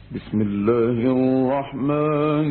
بسم الله الرحمن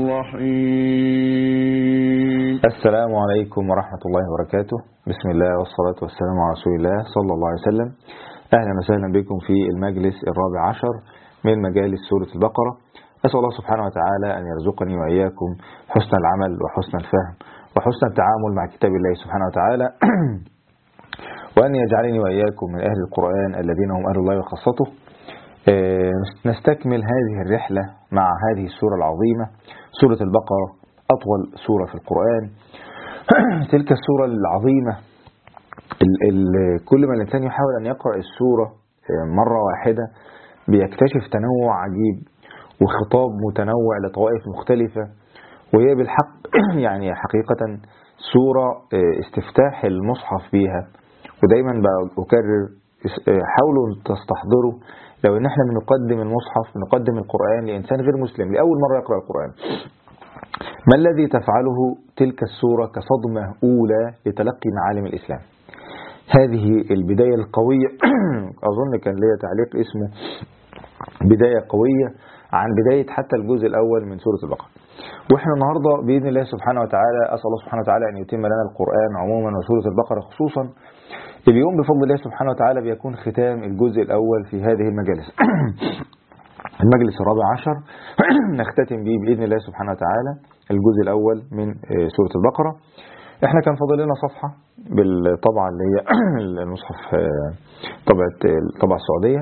الرحيم. السلام عليكم ورحمة الله وبركاته. بسم الله والصلاة والسلام على رسول الله صلى الله عليه وسلم. أهلا وسهلا بكم في المجلس الرابع عشر من مجالس سورة البقرة. أسأل الله سبحانه وتعالى أن يرزقني وإياكم حسن العمل وحسن الفهم وحسن التعامل مع كتاب الله سبحانه وتعالى وأن يجعلني وإياكم من أهل القرآن الذين هم أهل الله وخاصته. نستكمل هذه الرحلة مع هذه السورة العظيمة، سورة البقرة، أطول سورة في القرآن. تلك السورة العظيمة كل ما الإنسان يحاول أن يقرأ السورة مرة واحدة بيكتشف تنوع عجيب وخطاب متنوع لطوائف مختلفة، وهي بالحق يعني حقيقة سورة استفتاح المصحف بيها. ودايما بأكرر حاولوا تستحضروا لو ان احنا بنقدم المصحف، بنقدم القرآن لإنسان غير مسلم لأول مرة يقرأ القرآن، ما الذي تفعله تلك السورة كصدمة أولى لتلقي معالم الإسلام؟ هذه البداية القوية أظن كان ليا تعليق اسمه بداية قوية عن بداية حتى الجزء الأول من سورة البقرة. وإحنا النهاردة بإذن الله سبحانه وتعالى أسأل الله سبحانه وتعالى أن يتم لنا القرآن عموما وسورة البقرة خصوصا. اليوم بفضل الله سبحانه وتعالى بيكون ختام الجزء الأول في هذه المجالس. المجلس الرابع عشر نختتم به بإذن الله سبحانه وتعالى الجزء الأول من سورة البقرة. احنا كان فاضل لنا صفحة بالطبعة اللي هي المصحف طبعة السعودية.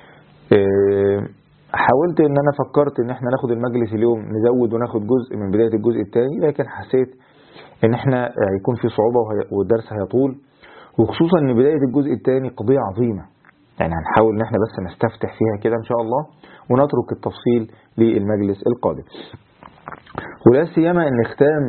حاولت ان انا فكرت ان احنا ناخد المجلس اليوم نزود وناخد جزء من بداية الجزء الثاني، لكن حسيت ان احنا هيكون في صعوبة والدرس هيطول، وخصوصا ان بداية الجزء الثاني قضية عظيمة، يعني هنحاول ان احنا بس نستفتح فيها كده ان شاء الله ونترك التفصيل للمجلس القادم. ولا سيما ان ختام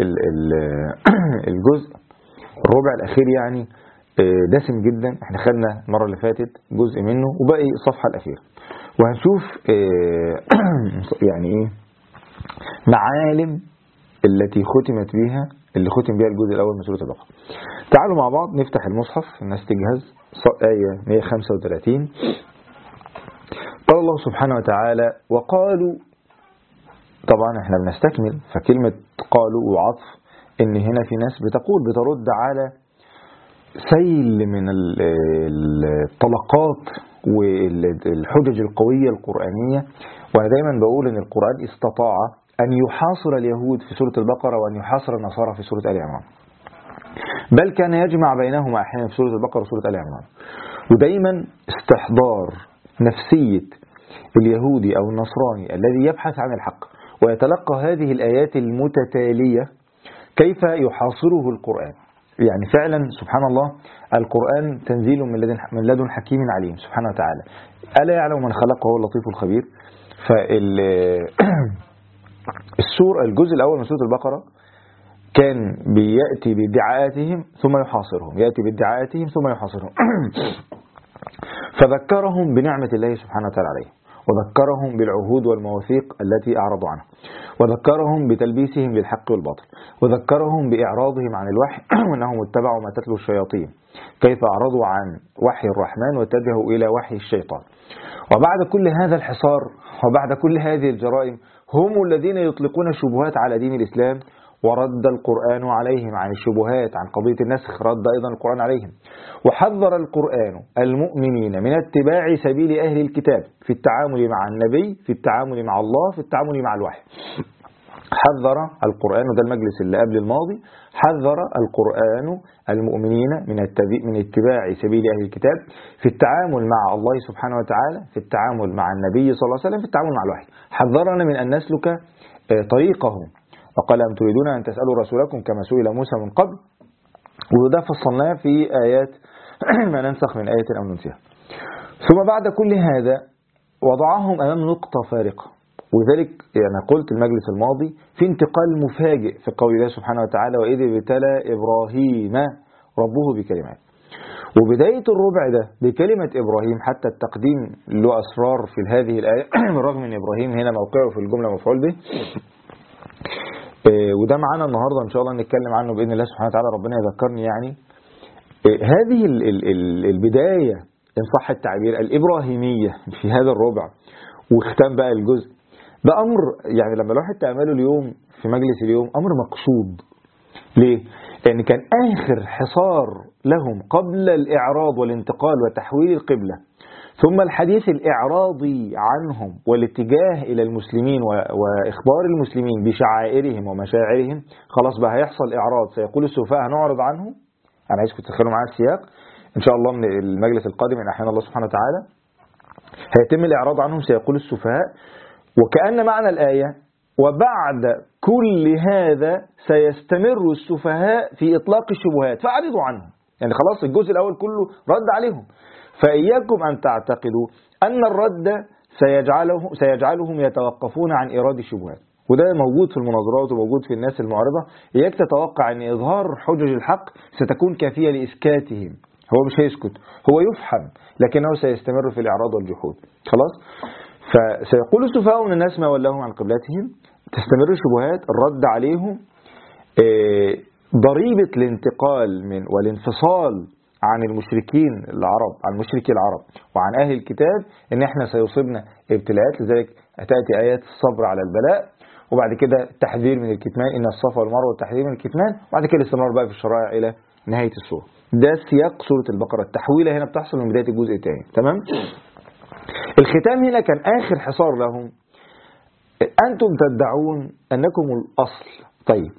الجزء الربع الاخير يعني دسم جدا. احنا خدنا المرة اللي فاتت جزء منه وباقي الصفحة الاخيرة، وهنشوف يعني ايه معالم التي ختمت بها، اللي ختم بها الجزء الاول من سورة البقرة. تعالوا مع بعض نفتح المصحف، الناس تجهز. آية 135 قال الله سبحانه وتعالى وقالوا. طبعا احنا بنستكمل، فكلمة قالوا وعطف ان هنا في ناس بترد على سيل من الطلقات والحجج القوية القرآنية. وانا دايما بقول ان القرآن استطاع ان يحاصر اليهود في سورة البقرة وان يحاصر النصارى في سورة آل عمران، بل كان يجمع بينهما أحيانا في سورة البقرة وسورة آل عمران. ودايما استحضار نفسية اليهودي أو النصراني الذي يبحث عن الحق ويتلقى هذه الآيات المتتالية كيف يحاصره القرآن. يعني فعلا سبحان الله القرآن تنزيل من لدن حكيم عليم سبحانه وتعالى. ألا يعلم من خلق وهو اللطيف الخبير. الجزء الأول من سورة البقرة كان بيأتي بادعاءاتهم ثم يحاصرهم، يأتي بادعاءاتهم ثم يحاصرهم. فذكرهم بنعمة الله سبحانه وتعالى عليهم، وذكرهم بالعهود والمواثيق التي أعرضوا عنها، وذكرهم بتلبيسهم للحق والباطل، وذكرهم بإعراضهم عن الوحي وأنهم اتبعوا ما تتلو الشياطين، كيف أعرضوا عن وحي الرحمن واتجهوا إلى وحي الشيطان. وبعد كل هذا الحصار وبعد كل هذه الجرائم هم الذين يطلقون الشبهات على دين الإسلام، ورد القرآن عليهم عن الشبهات عن قضية النسخ، رد أيضا القرآن عليهم. وحذر القرآن المؤمنين من اتباع سبيل أهل الكتاب في التعامل مع النبي، في التعامل مع الله، في التعامل مع الوحي. حذر القرآن، وده المجلس اللي قبل الماضي، حذر القرآن المؤمنين من اتباع سبيل أهل الكتاب في التعامل مع الله سبحانه وتعالى، في التعامل مع النبي صلى الله عليه وسلم، في التعامل مع الوحي. حذرنا من أن نسلك طريقهم، وقال أم تريدون أن تسألوا رسولكم كما سئل موسى من قبل. وده فصلناه في آيات ما ننسخ من آية أو ننسيها. ثم بعد كل هذا وضعهم أمام نقطة فارقة، وذلك أنا قلت المجلس الماضي في انتقال مفاجئ في قول الله سبحانه وتعالى وإذ ابتلى إبراهيم ربه بكلمات. وبداية الربع ده بكلمة إبراهيم، حتى التقديم له أسرار في هذه الآية بالرغم من إبراهيم هنا موقعه في الجملة مفعول به. وده معانا النهاردة إن شاء الله نتكلم عنه بإذن الله سبحانه وتعالى، ربنا يذكرني يعني. هذه البداية إن صح التعبير الإبراهيمية في هذا الربع واختام بقى الجزء ده. أمر يعني لما الواحد تأمله اليوم في مجلس اليوم أمر مقصود. ليه؟ لأن كان آخر حصار لهم قبل الإعراض والانتقال وتحويل القبلة ثم الحديث الإعراضي عنهم والاتجاه إلى المسلمين وإخبار المسلمين بشعائرهم ومشاعرهم. خلاص بقى هيحصل إعراض، سيقول السفهاء هنعرض عنه. أنا عايزكم تتخيلوا معايا السياق إن شاء الله من المجلس القادم إن أحيانا الله سبحانه وتعالى هيتم الإعراض عنهم سيقول السفهاء، وكأن معنى الآية وبعد كل هذا سيستمر السفهاء في إطلاق الشبهات فأعرضوا عنهم. يعني خلاص الجزء الأول كله رد عليهم، فإياكم أن تعتقدوا أن الرد سيجعلهم يتوقفون عن إيراد الشبهات. وده موجود في المناظرات وموجود في الناس المعارضة. إياك تتوقع أن إظهار حجج الحق ستكون كافية لإسكاتهم. هو مش هيسكت، هو يفحم، لكنه سيستمر في الإعراض والجحود. خلاص؟ فسيقول السفهاء من الناس ما ولاهم عن قبلتهم، تستمر الشبهات، الرد عليهم، ضريبة الانتقال من والانفصال عن المشركين العرب، عن مشركي العرب وعن أهل الكتاب، إن إحنا سيصيبنا ابتلاءات. لذلك تأتي آيات الصبر على البلاء، وبعد كده التحذير من الكتمان، إن الصفا والمروة والتحذير من الكتمان، وبعد كده الاستمرار بقى في الشرائع إلى نهاية السورة. ده سياق سورة البقرة. التحويلة هنا بتحصل من بداية الجزء الثاني. تمام؟ الختام هنا كان آخر حصار لهم. أنتم تدعون أنكم الأصل. طيب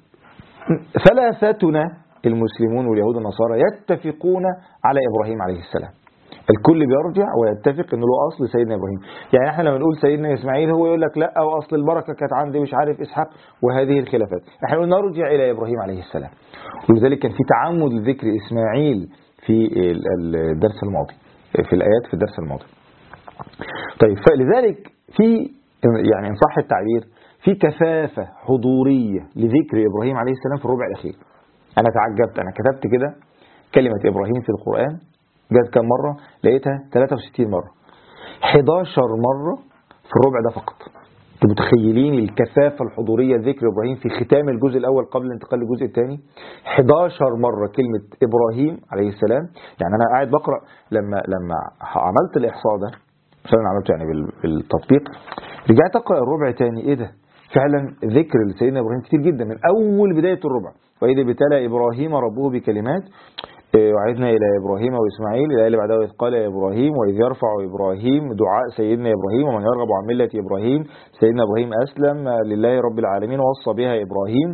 ثلاثتنا المسلمون واليهود والنصارى يتفقون على إبراهيم عليه السلام. الكل بيرجع ويتفق أنه له أصل سيدنا إبراهيم. يعني احنا لما نقول سيدنا إسماعيل هو يقول لك لا، أو أصل البركة كانت عندي مش عارف إسحاق، وهذه الخلافات. احنا نقول نرجع إلى إبراهيم عليه السلام، ولذلك كان في تعمد لذكر إسماعيل في الدرس الماضي، في الآيات في الدرس الماضي. طيب فلذلك في يعني إن صح التعبير في كثافة حضورية لذكر إبراهيم عليه السلام في الربع الأخير. أنا تعجبت، أنا كتبت كده كلمة إبراهيم في القرآن جاءت كم مرة؟ لقيتها 63 مرة، 11 مرة في الربع ده فقط. انتوا متخيلين الكثافة الحضورية لذكر إبراهيم في ختام الجزء الأول قبل الانتقال للجزء الثاني؟ 11 مرة كلمة إبراهيم عليه السلام. يعني أنا قاعد بقرأ لما عملت الإحصاء ده، مش أنا عملته يعني بالتطبيق، رجعت أقرأ الربع تاني. إيه ده؟ فعلا ذكر لسيدنا إبراهيم كتير جدا من أول بداية الربع. وإذ ابتلى إبراهيم ربه بكلمات وعدنا إلى إبراهيم وإسماعيل، الآية اللي بعدها إذ قال يا إبراهيم وإذ يرفع إبراهيم دعاء سيدنا إبراهيم ومن يرغب عن ملة إبراهيم. سيدنا إبراهيم أسلم لله رب العالمين ووصى بها إبراهيم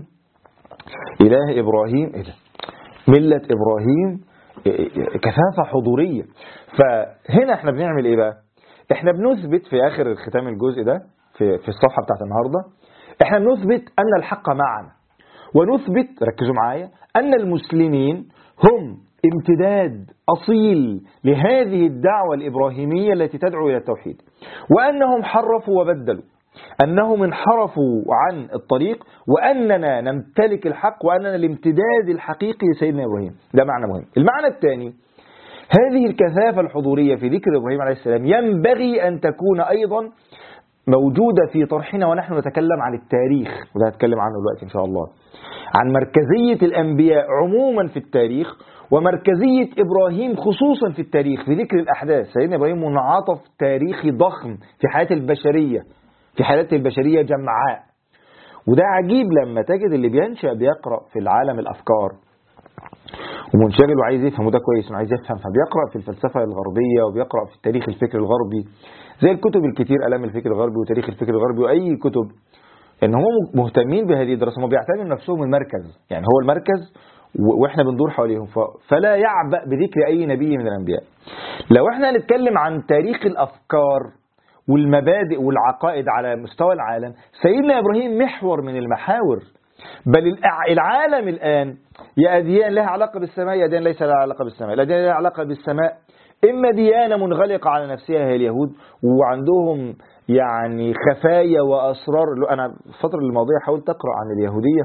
إله إبراهيم. إيه ده؟ ملة إبراهيم، كثافة حضورية. فهنا احنا بنعمل إيه بقى؟ احنا بنثبت في آخر الختام الجزء ده في الصفحة بتاعت النهاردة، احنا بنثبت أن الحق معنا، ونثبت، ركزوا معايا، أن المسلمين هم امتداد أصيل لهذه الدعوة الإبراهيمية التي تدعو إلى التوحيد، وأنهم حرفوا وبدلوا، أنهم انحرفوا عن الطريق، وأننا نمتلك الحق، وأننا الامتداد الحقيقي لسيدنا إبراهيم. ده معنى مهم. المعنى الثاني، هذه الكثافة الحضورية في ذكر إبراهيم عليه السلام ينبغي أن تكون أيضا موجودة في طرحنا ونحن نتكلم عن التاريخ، وده هتكلم عنه دلوقتي إن شاء الله، عن مركزية الأنبياء عموما في التاريخ، ومركزية إبراهيم خصوصا في التاريخ في ذكر الأحداث. سيدنا إبراهيم منعطف تاريخي ضخم في حياة البشرية، في حياة البشرية جمعاء. وده عجيب لما تجد اللي بينشأ بيقرأ في العالم الأفكار ومنشغل وعايز يفهم، وده كويس، عايز يفهم، فبيقرأ في الفلسفة الغربية وبيقرأ في التاريخ الفكر الغربي زي الكتب الكتير، ألام الفكر الغربي وتاريخ الفكر الغربي وأي كتب، إن هم مهتمين بهذه الدراسة، هم بيعتبروا نفسهم المركز، يعني هو المركز وإحنا بندور حواليهم، فلا يعبأ بذكر أي نبي من الأنبياء. لو إحنا نتكلم عن تاريخ الأفكار والمبادئ والعقائد على مستوى العالم، سيدنا إبراهيم محور من المحاور. بل العالم الآن يا أديان لها علاقة بالسماء، يا أديان ليس لها علاقة بالسماء. الأديان لها علاقة بالسماء، إما ديانة منغلقة على نفسها هي اليهود، وعندهم يعني خفايا وأسرار. أنا الفترة الماضية حاولت أقرأ عن اليهودية،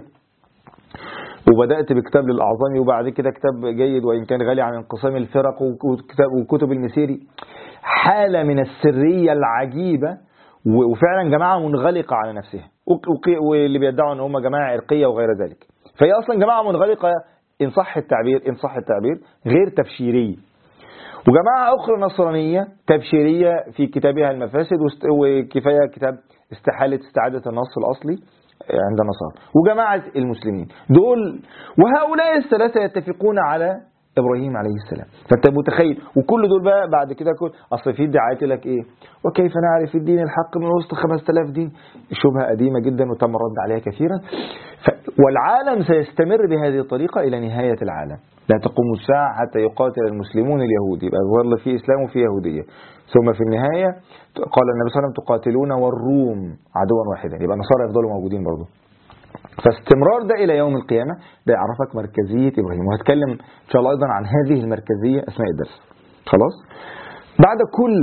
وبدأت بكتاب للأعظمي، وبعد كده كتاب جيد وإن كان غالي عن انقسام الفرق، وكتب المسيري. حالة من السرية العجيبة، وفعلا جماعة منغلقة على نفسها، واللي بيدعوا أن هم جماعة عرقية وغير ذلك. فهي أصلا جماعة منغلقة إن صح التعبير غير تبشيرية. وجماعة أخرى نصرانية تبشيرية في كتابها المفاسد وكفاية كتاب استعادة النص الأصلي عند النصارى، وجماعة المسلمين دول، وهؤلاء الثلاثة يتفقون على إبراهيم عليه السلام. فأنت متخيل، وكل دول بقى بعد كده أصل في دعاية لك إيه، وكيف نعرف الدين الحق من وسط 5000 دين، شبهة قديمة جدا وتم الرد عليها كثيرا. والعالم سيستمر بهذه الطريقة إلى نهاية العالم، لا تقوم الساعة حتى يقاتل المسلمون اليهود، يبقى ظل في إسلام وفي يهودية، ثم في النهاية قال النبي صلى الله عليه وسلم تقاتلون والروم عدوا واحدا، يبقى النصارى يفضلوا موجودين برضه. فاستمرار ده إلى يوم القيامة ده يعرفك مركزية إبراهيم، وهتكلم إن شاء الله أيضا عن هذه المركزية أثناء الدرس. خلاص، بعد كل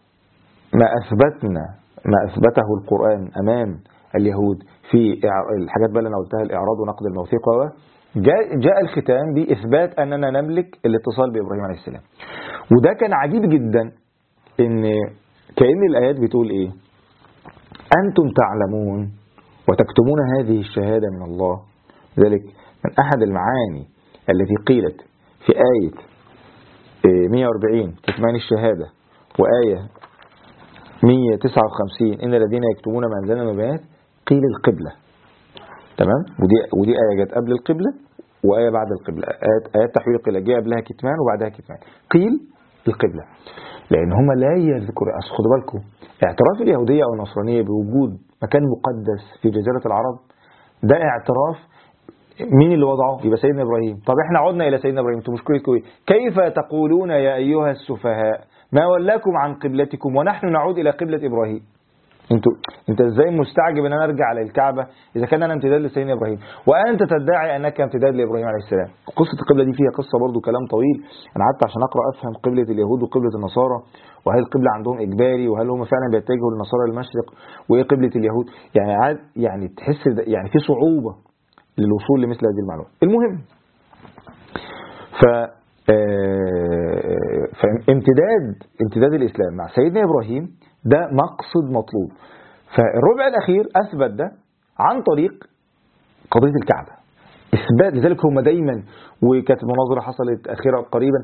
ما أثبته القرآن أمام اليهود في الحاجات بقى اللي أنا قلتها، الإعراض ونقد الموثيق، جاء الختام بإثبات أننا نملك الاتصال بإبراهيم عليه السلام. وده كان عجيب جدا، إن كأن الآيات بتقول إيه، أنتم تعلمون وتكتمون هذه الشهادة من الله. ذلك من أحد المعاني التي قيلت في آية 140 كتمان الشهادة، وآية 159 إن الذين يكتمون ما أنزلنا من البينات، قيل القبلة. تمام، ودي آية جت قبل القبلة وآية بعد القبلة، آيات تحويل القبلة جاء قبلها كتمان وبعدها كتمان، قيل القبلة، لأن هم لا يذكر. خدوا بالكم، اعتراف اليهودية أو النصرانية بوجود مكان مقدس في جزيرة العرب ده اعتراف مين اللي وضعه؟ يبقى سيدنا إبراهيم. طب احنا عدنا إلى سيدنا إبراهيم، انتوا مشكلتكم ايه؟ كيف تقولون يا أيها السفهاء ما ولاكم عن قبلتكم ونحن نعود إلى قبلة إبراهيم؟ انت ازاي مستعجب ان انا ارجع للكعبة اذا كان انا امتداد لسيدنا ابراهيم، وانت تدعي انك امتداد لابراهيم عليه السلام؟ قصة القبلة دي فيها قصة برضو كلام طويل، انا قعدت عشان اقرا افهم قبلة اليهود وقبلة النصارى، وهل القبلة عندهم اجباري، وهل هم فعلا بيتجهوا للنصارى المشرق، وايه قبلة اليهود، يعني تحس يعني في صعوبة للوصول لمثل هذه المعلومات. المهم فامتداد الاسلام مع سيدنا ابراهيم ده مقصد مطلوب. فالربع الأخير أثبت ده عن طريق قضية الكعبة، إثبات. لذلك هم دايما، وكانت مناظرة حصلت أخيرا قريبا،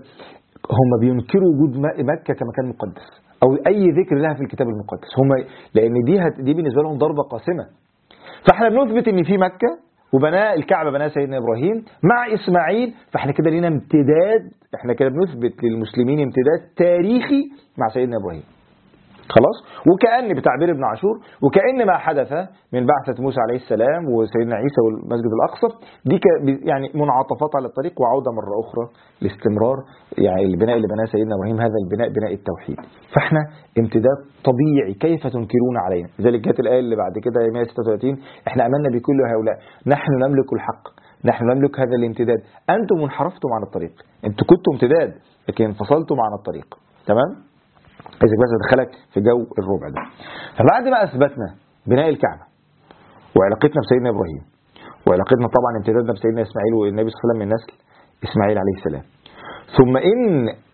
هم بينكروا وجود مكة كمكان مقدس أو أي ذكر لها في الكتاب المقدس، هم لأن دي بالنسبة لهم ضربة قاسمة. فاحنا بنثبت ان في مكة وبناء الكعبة بناها سيدنا إبراهيم مع إسماعيل، فاحنا كده لنا امتداد، احنا كده بنثبت للمسلمين امتداد تاريخي مع سيدنا إبراهيم. خلاص، وكأن بتعبير ابن عاشور، وكأن ما حدث من بعثة موسى عليه السلام وسيدنا عيسى والمسجد الأقصى دي يعني منعطفات على الطريق، وعودة مرة أخرى لاستمرار يعني البناء اللي بناه سيدنا إبراهيم، هذا البناء بناء التوحيد. فاحنا امتداد طبيعي، كيف تنكرون علينا؟ لذلك جاءت الآية اللي بعد كده 136 احنا أمنا بكل هؤلاء، نحن نملك الحق، نحن نملك هذا الامتداد، أنتم انحرفتم عن الطريق، أنتم كنتم امتداد لكن انفصلتم عن الطريق. تمام؟ إذا بس أدخلك في جو الربع ده. فبعد ما أثبتنا بناء الكعبة وعلاقتنا بسيدنا إبراهيم، وعلاقتنا طبعا امتدادنا بسيدنا إسماعيل، والنبي صلى الله عليه وسلم من نسل إسماعيل عليه السلام، ثم إن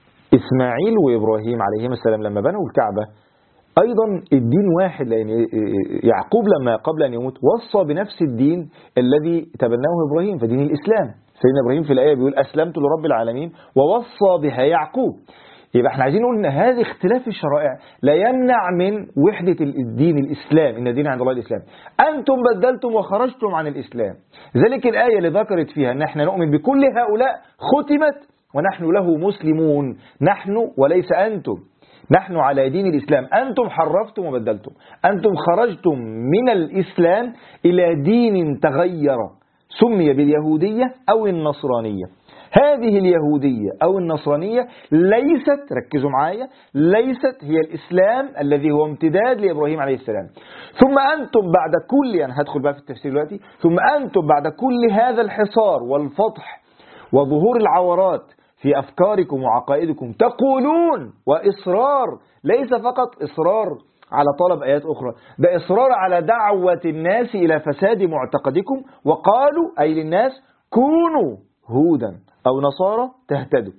إسماعيل وإبراهيم عليهما السلام لما بنوا الكعبة أيضا الدين واحد، لأن يعقوب لما قبل أن يموت وصى بنفس الدين الذي تبناه إبراهيم، فدين الإسلام. سيدنا إبراهيم في الآية بيقول أسلمت لرب العالمين ووصى بها يعقوب. يبقى احنا عايزين نقول ان هذه اختلاف الشرائع لا يمنع من وحدة الدين الإسلام، إن الدين عند الله الإسلام. أنتم بدلتم وخرجتم عن الإسلام، ذلك الآية اللي ذكرت فيها ان احنا نؤمن بكل هؤلاء ختمت ونحن له مسلمون، نحن وليس أنتم، نحن على دين الإسلام، أنتم حرفتم وبدلتم، أنتم خرجتم من الإسلام إلى دين تغير سمي باليهودية أو النصرانية. هذه اليهودية أو النصرانية ليست، ركزوا معايا، ليست هي الإسلام الذي هو امتداد لإبراهيم عليه السلام. ثم أنتم بعد كل، يعني هدخل بقى في التفسير دلوقتي، ثم أنتم بعد كل هذا الحصار والفتح وظهور العورات في أفكاركم وعقائدكم تقولون، وإصرار، ليس فقط إصرار على طلب آيات أخرى، ده إصرار على دعوة الناس إلى فساد معتقدكم، وقالوا أي للناس كونوا هودا أو نصارى تهتدوا.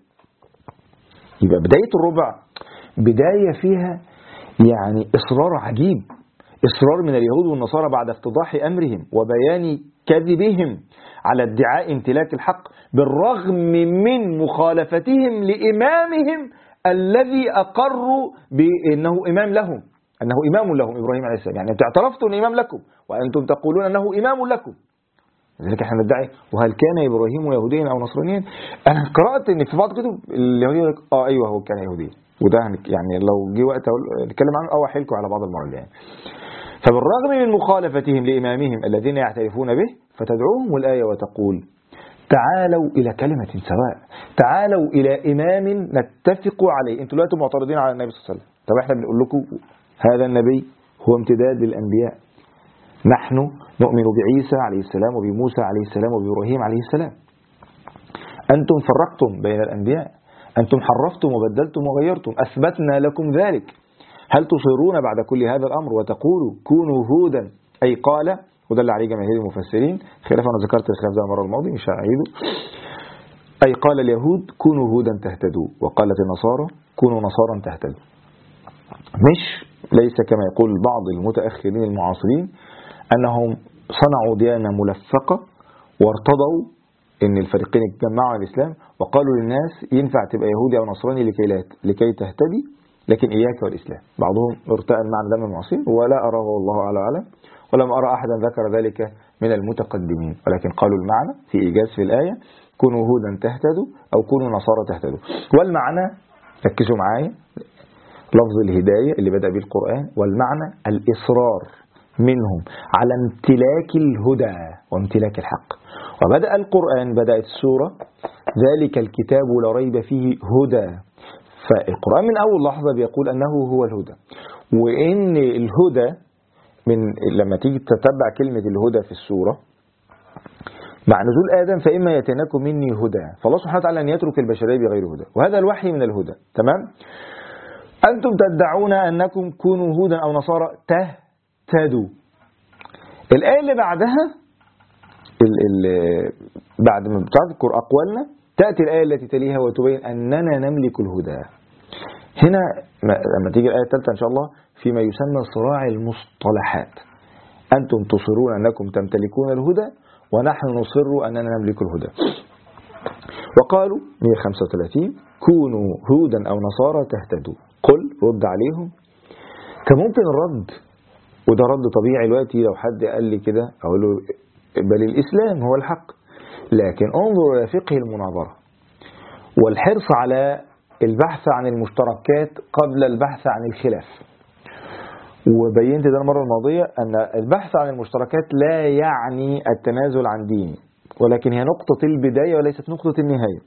يبقى بداية الربع بداية فيها يعني إصرار عجيب، إصرار من اليهود والنصارى بعد افتضاح أمرهم وبيان كذبهم على ادعاء امتلاك الحق بالرغم من مخالفتهم لإمامهم الذي أقروا بأنه إمام لهم، أنه إمام لهم إبراهيم عليه السلام. يعني أنتم اعترفتوا أن إمام لكم وأنتم تقولون أنه إمام لكم، لذلك احنا ندعي وهل كان إبراهيم يهوديا أو نصرانيا؟ أنا قرأت أن في بعض كتب اليهودية يقول لك أيوه هو كان يهوديا، وده يعني لو جه وقت نتكلم عنه أو أحيلكم على بعض المرات يعني. فبالرغم من مخالفتهم لإمامهم الذين يعترفون به فتدعوهم الآية وتقول تعالوا إلى كلمة سواء، تعالوا إلى إمام نتفق عليه. أنتم دلوقتي معترضين على النبي صلى الله عليه وسلم، طب احنا بنقول لكم هذا النبي هو امتداد للأنبياء، نحن نؤمن بعيسى عليه السلام وبموسى عليه السلام وبإبراهيم عليه السلام. أنتم فرقتم بين الأنبياء، أنتم حرفتم وبدلتم وغيرتم، أثبتنا لكم ذلك. هل تصرون بعد كل هذا الأمر وتقولوا كونوا هودا؟ أي قال، وده اللي عليه جماهير المفسرين خلافا، أنا ذكرت الخلاف ده المرة الماضية مش هعيده. أي قال اليهود كونوا هودا تهتدوا، وقالت النصارى كونوا نصارى تهتدوا. ليس كما يقول بعض المتأخرين المعاصرين أنهم صنعوا ديانة ملفقة وارتضوا أن الفريقين اتجمعوا على الإسلام وقالوا للناس ينفع تبقى يهودي أو نصراني لكي تهتدي، لكن إياك والإسلام. بعضهم ارتأى المعنى ده من المعاصرين ولا أراه والله أعلم، ولم أرى أحدا ذكر ذلك من المتقدمين، ولكن قالوا المعنى في إيجاز في الآية كونوا هودا تهتدوا أو كونوا نصارى تهتدوا. والمعنى ركزوا معايا لفظ الهداية اللي بدأ به القرآن، والمعنى الإصرار منهم على امتلاك الهدى وامتلاك الحق. وبدأ القرآن، بدأت السورة ذلك الكتاب لا ريب فيه هدى، فالقرآن من أول لحظة بيقول أنه هو الهدى، وإن الهدى من لما تيجي تتبع كلمة الهدى في السورة مع نزول آدم فإما يتناكم مني هدى، فالله سبحانه وتعالى أن يترك البشرية بغير هدى، وهذا الوحي من الهدى. تمام؟ أنتم تدعون أنكم كونوا هودا أو نصارى تهتدوا. الآية اللي بعدها بعد ما بتذكر أقوالنا تأتي الآية التي تليها وتبين أننا نملك الهدى. هنا لما تيجي الآية الثالثة إن شاء الله فيما يسمى صراع المصطلحات، أنتم تصرون أنكم تمتلكون الهدى ونحن نصر أننا نملك الهدى. وقالوا 135 كونوا هودا أو نصارى تهتدوا. قل رد عليهم. كان ممكن الرد، وده رد طبيعي دلوقتي لو حد قال لي كده أقول له بل الإسلام هو الحق، لكن انظر إلى فقه المناظرة والحرص على البحث عن المشتركات قبل البحث عن الخلاف. وبينت ده المرة الماضية أن البحث عن المشتركات لا يعني التنازل عن ديني، ولكن هي نقطة البداية وليست نقطة النهاية.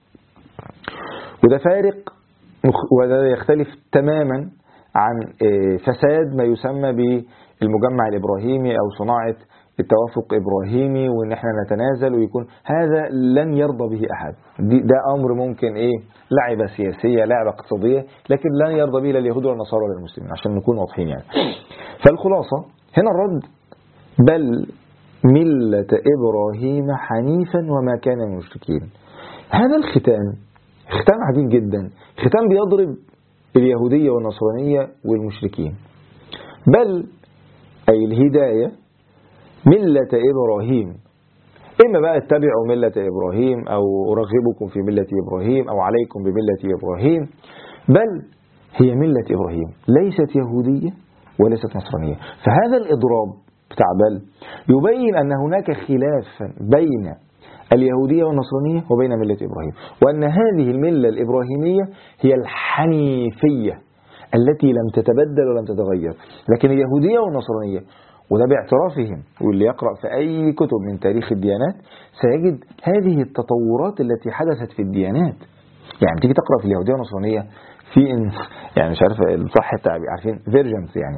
وده فارق، وده يختلف تماما عن فساد ما يسمى بالمجمع الإبراهيمي أو صناعة التوافق إبراهيمي، وإن احنا نتنازل ويكون هذا لن يرضى به أحد. ده أمر ممكن لعبة سياسية، لعبة اقتصادية، لكن لن يرضى به لا اليهود ولا النصارى ولا المسلمين، عشان نكون واضحين يعني. فالخلاصة هنا الرد بل ملة إبراهيم حنيفا وما كان من المشركين. هذا ختام عديد جدا، ختام بيضرب اليهودية والنصرانية والمشركين. بل أي الهداية ملة إبراهيم، إما بقى اتبعوا ملة إبراهيم أو أرغبكم في ملة إبراهيم أو عليكم بملة إبراهيم، بل هي ملة إبراهيم ليست يهودية وليست نصرانية. فهذا الإضراب بتاع بل يبين أن هناك خلاف بين اليهودية والنصرانية وبين ملة إبراهيم، وأن هذه الملة الإبراهيمية هي الحنيفية التي لم تتبدل ولم تتغير. لكن اليهودية والنصرانية، وده باعترافهم، واللي يقرأ في أي كتب من تاريخ الديانات سيجد هذه التطورات التي حدثت في الديانات. يعني تيجي تقرأ في اليهودية والنصرانية في يعني مش عارف صح التعبير، عارفين فيرجنز يعني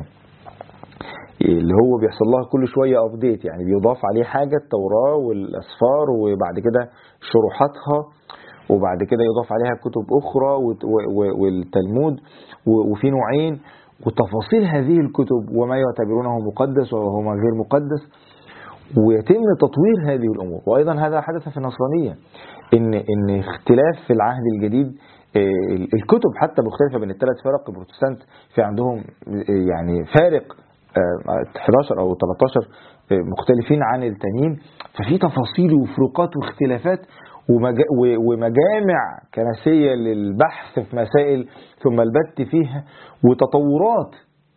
اللي هو بيحصل لها كل شوية أبديت، يعني بيضاف عليه حاجة التوراة والأسفار وبعد كده شروحاتها، وبعد كده يضاف عليها كتب أخرى والتلمود، وفي نوعين، وتفاصيل هذه الكتب وما يعتبرونه مقدس وما غير مقدس، ويتم تطوير هذه الأمور. وأيضا هذا حدث في النصرانية، إن اختلاف في العهد الجديد الكتب حتى مختلفة بين الثلاث فرق. البروتستانت في عندهم يعني فارق 11 أو 13 مختلفين عن التانيين، ففي تفاصيل وفروقات واختلافات، ومجامع كنسية للبحث في مسائل ثم البت فيها وتطورات،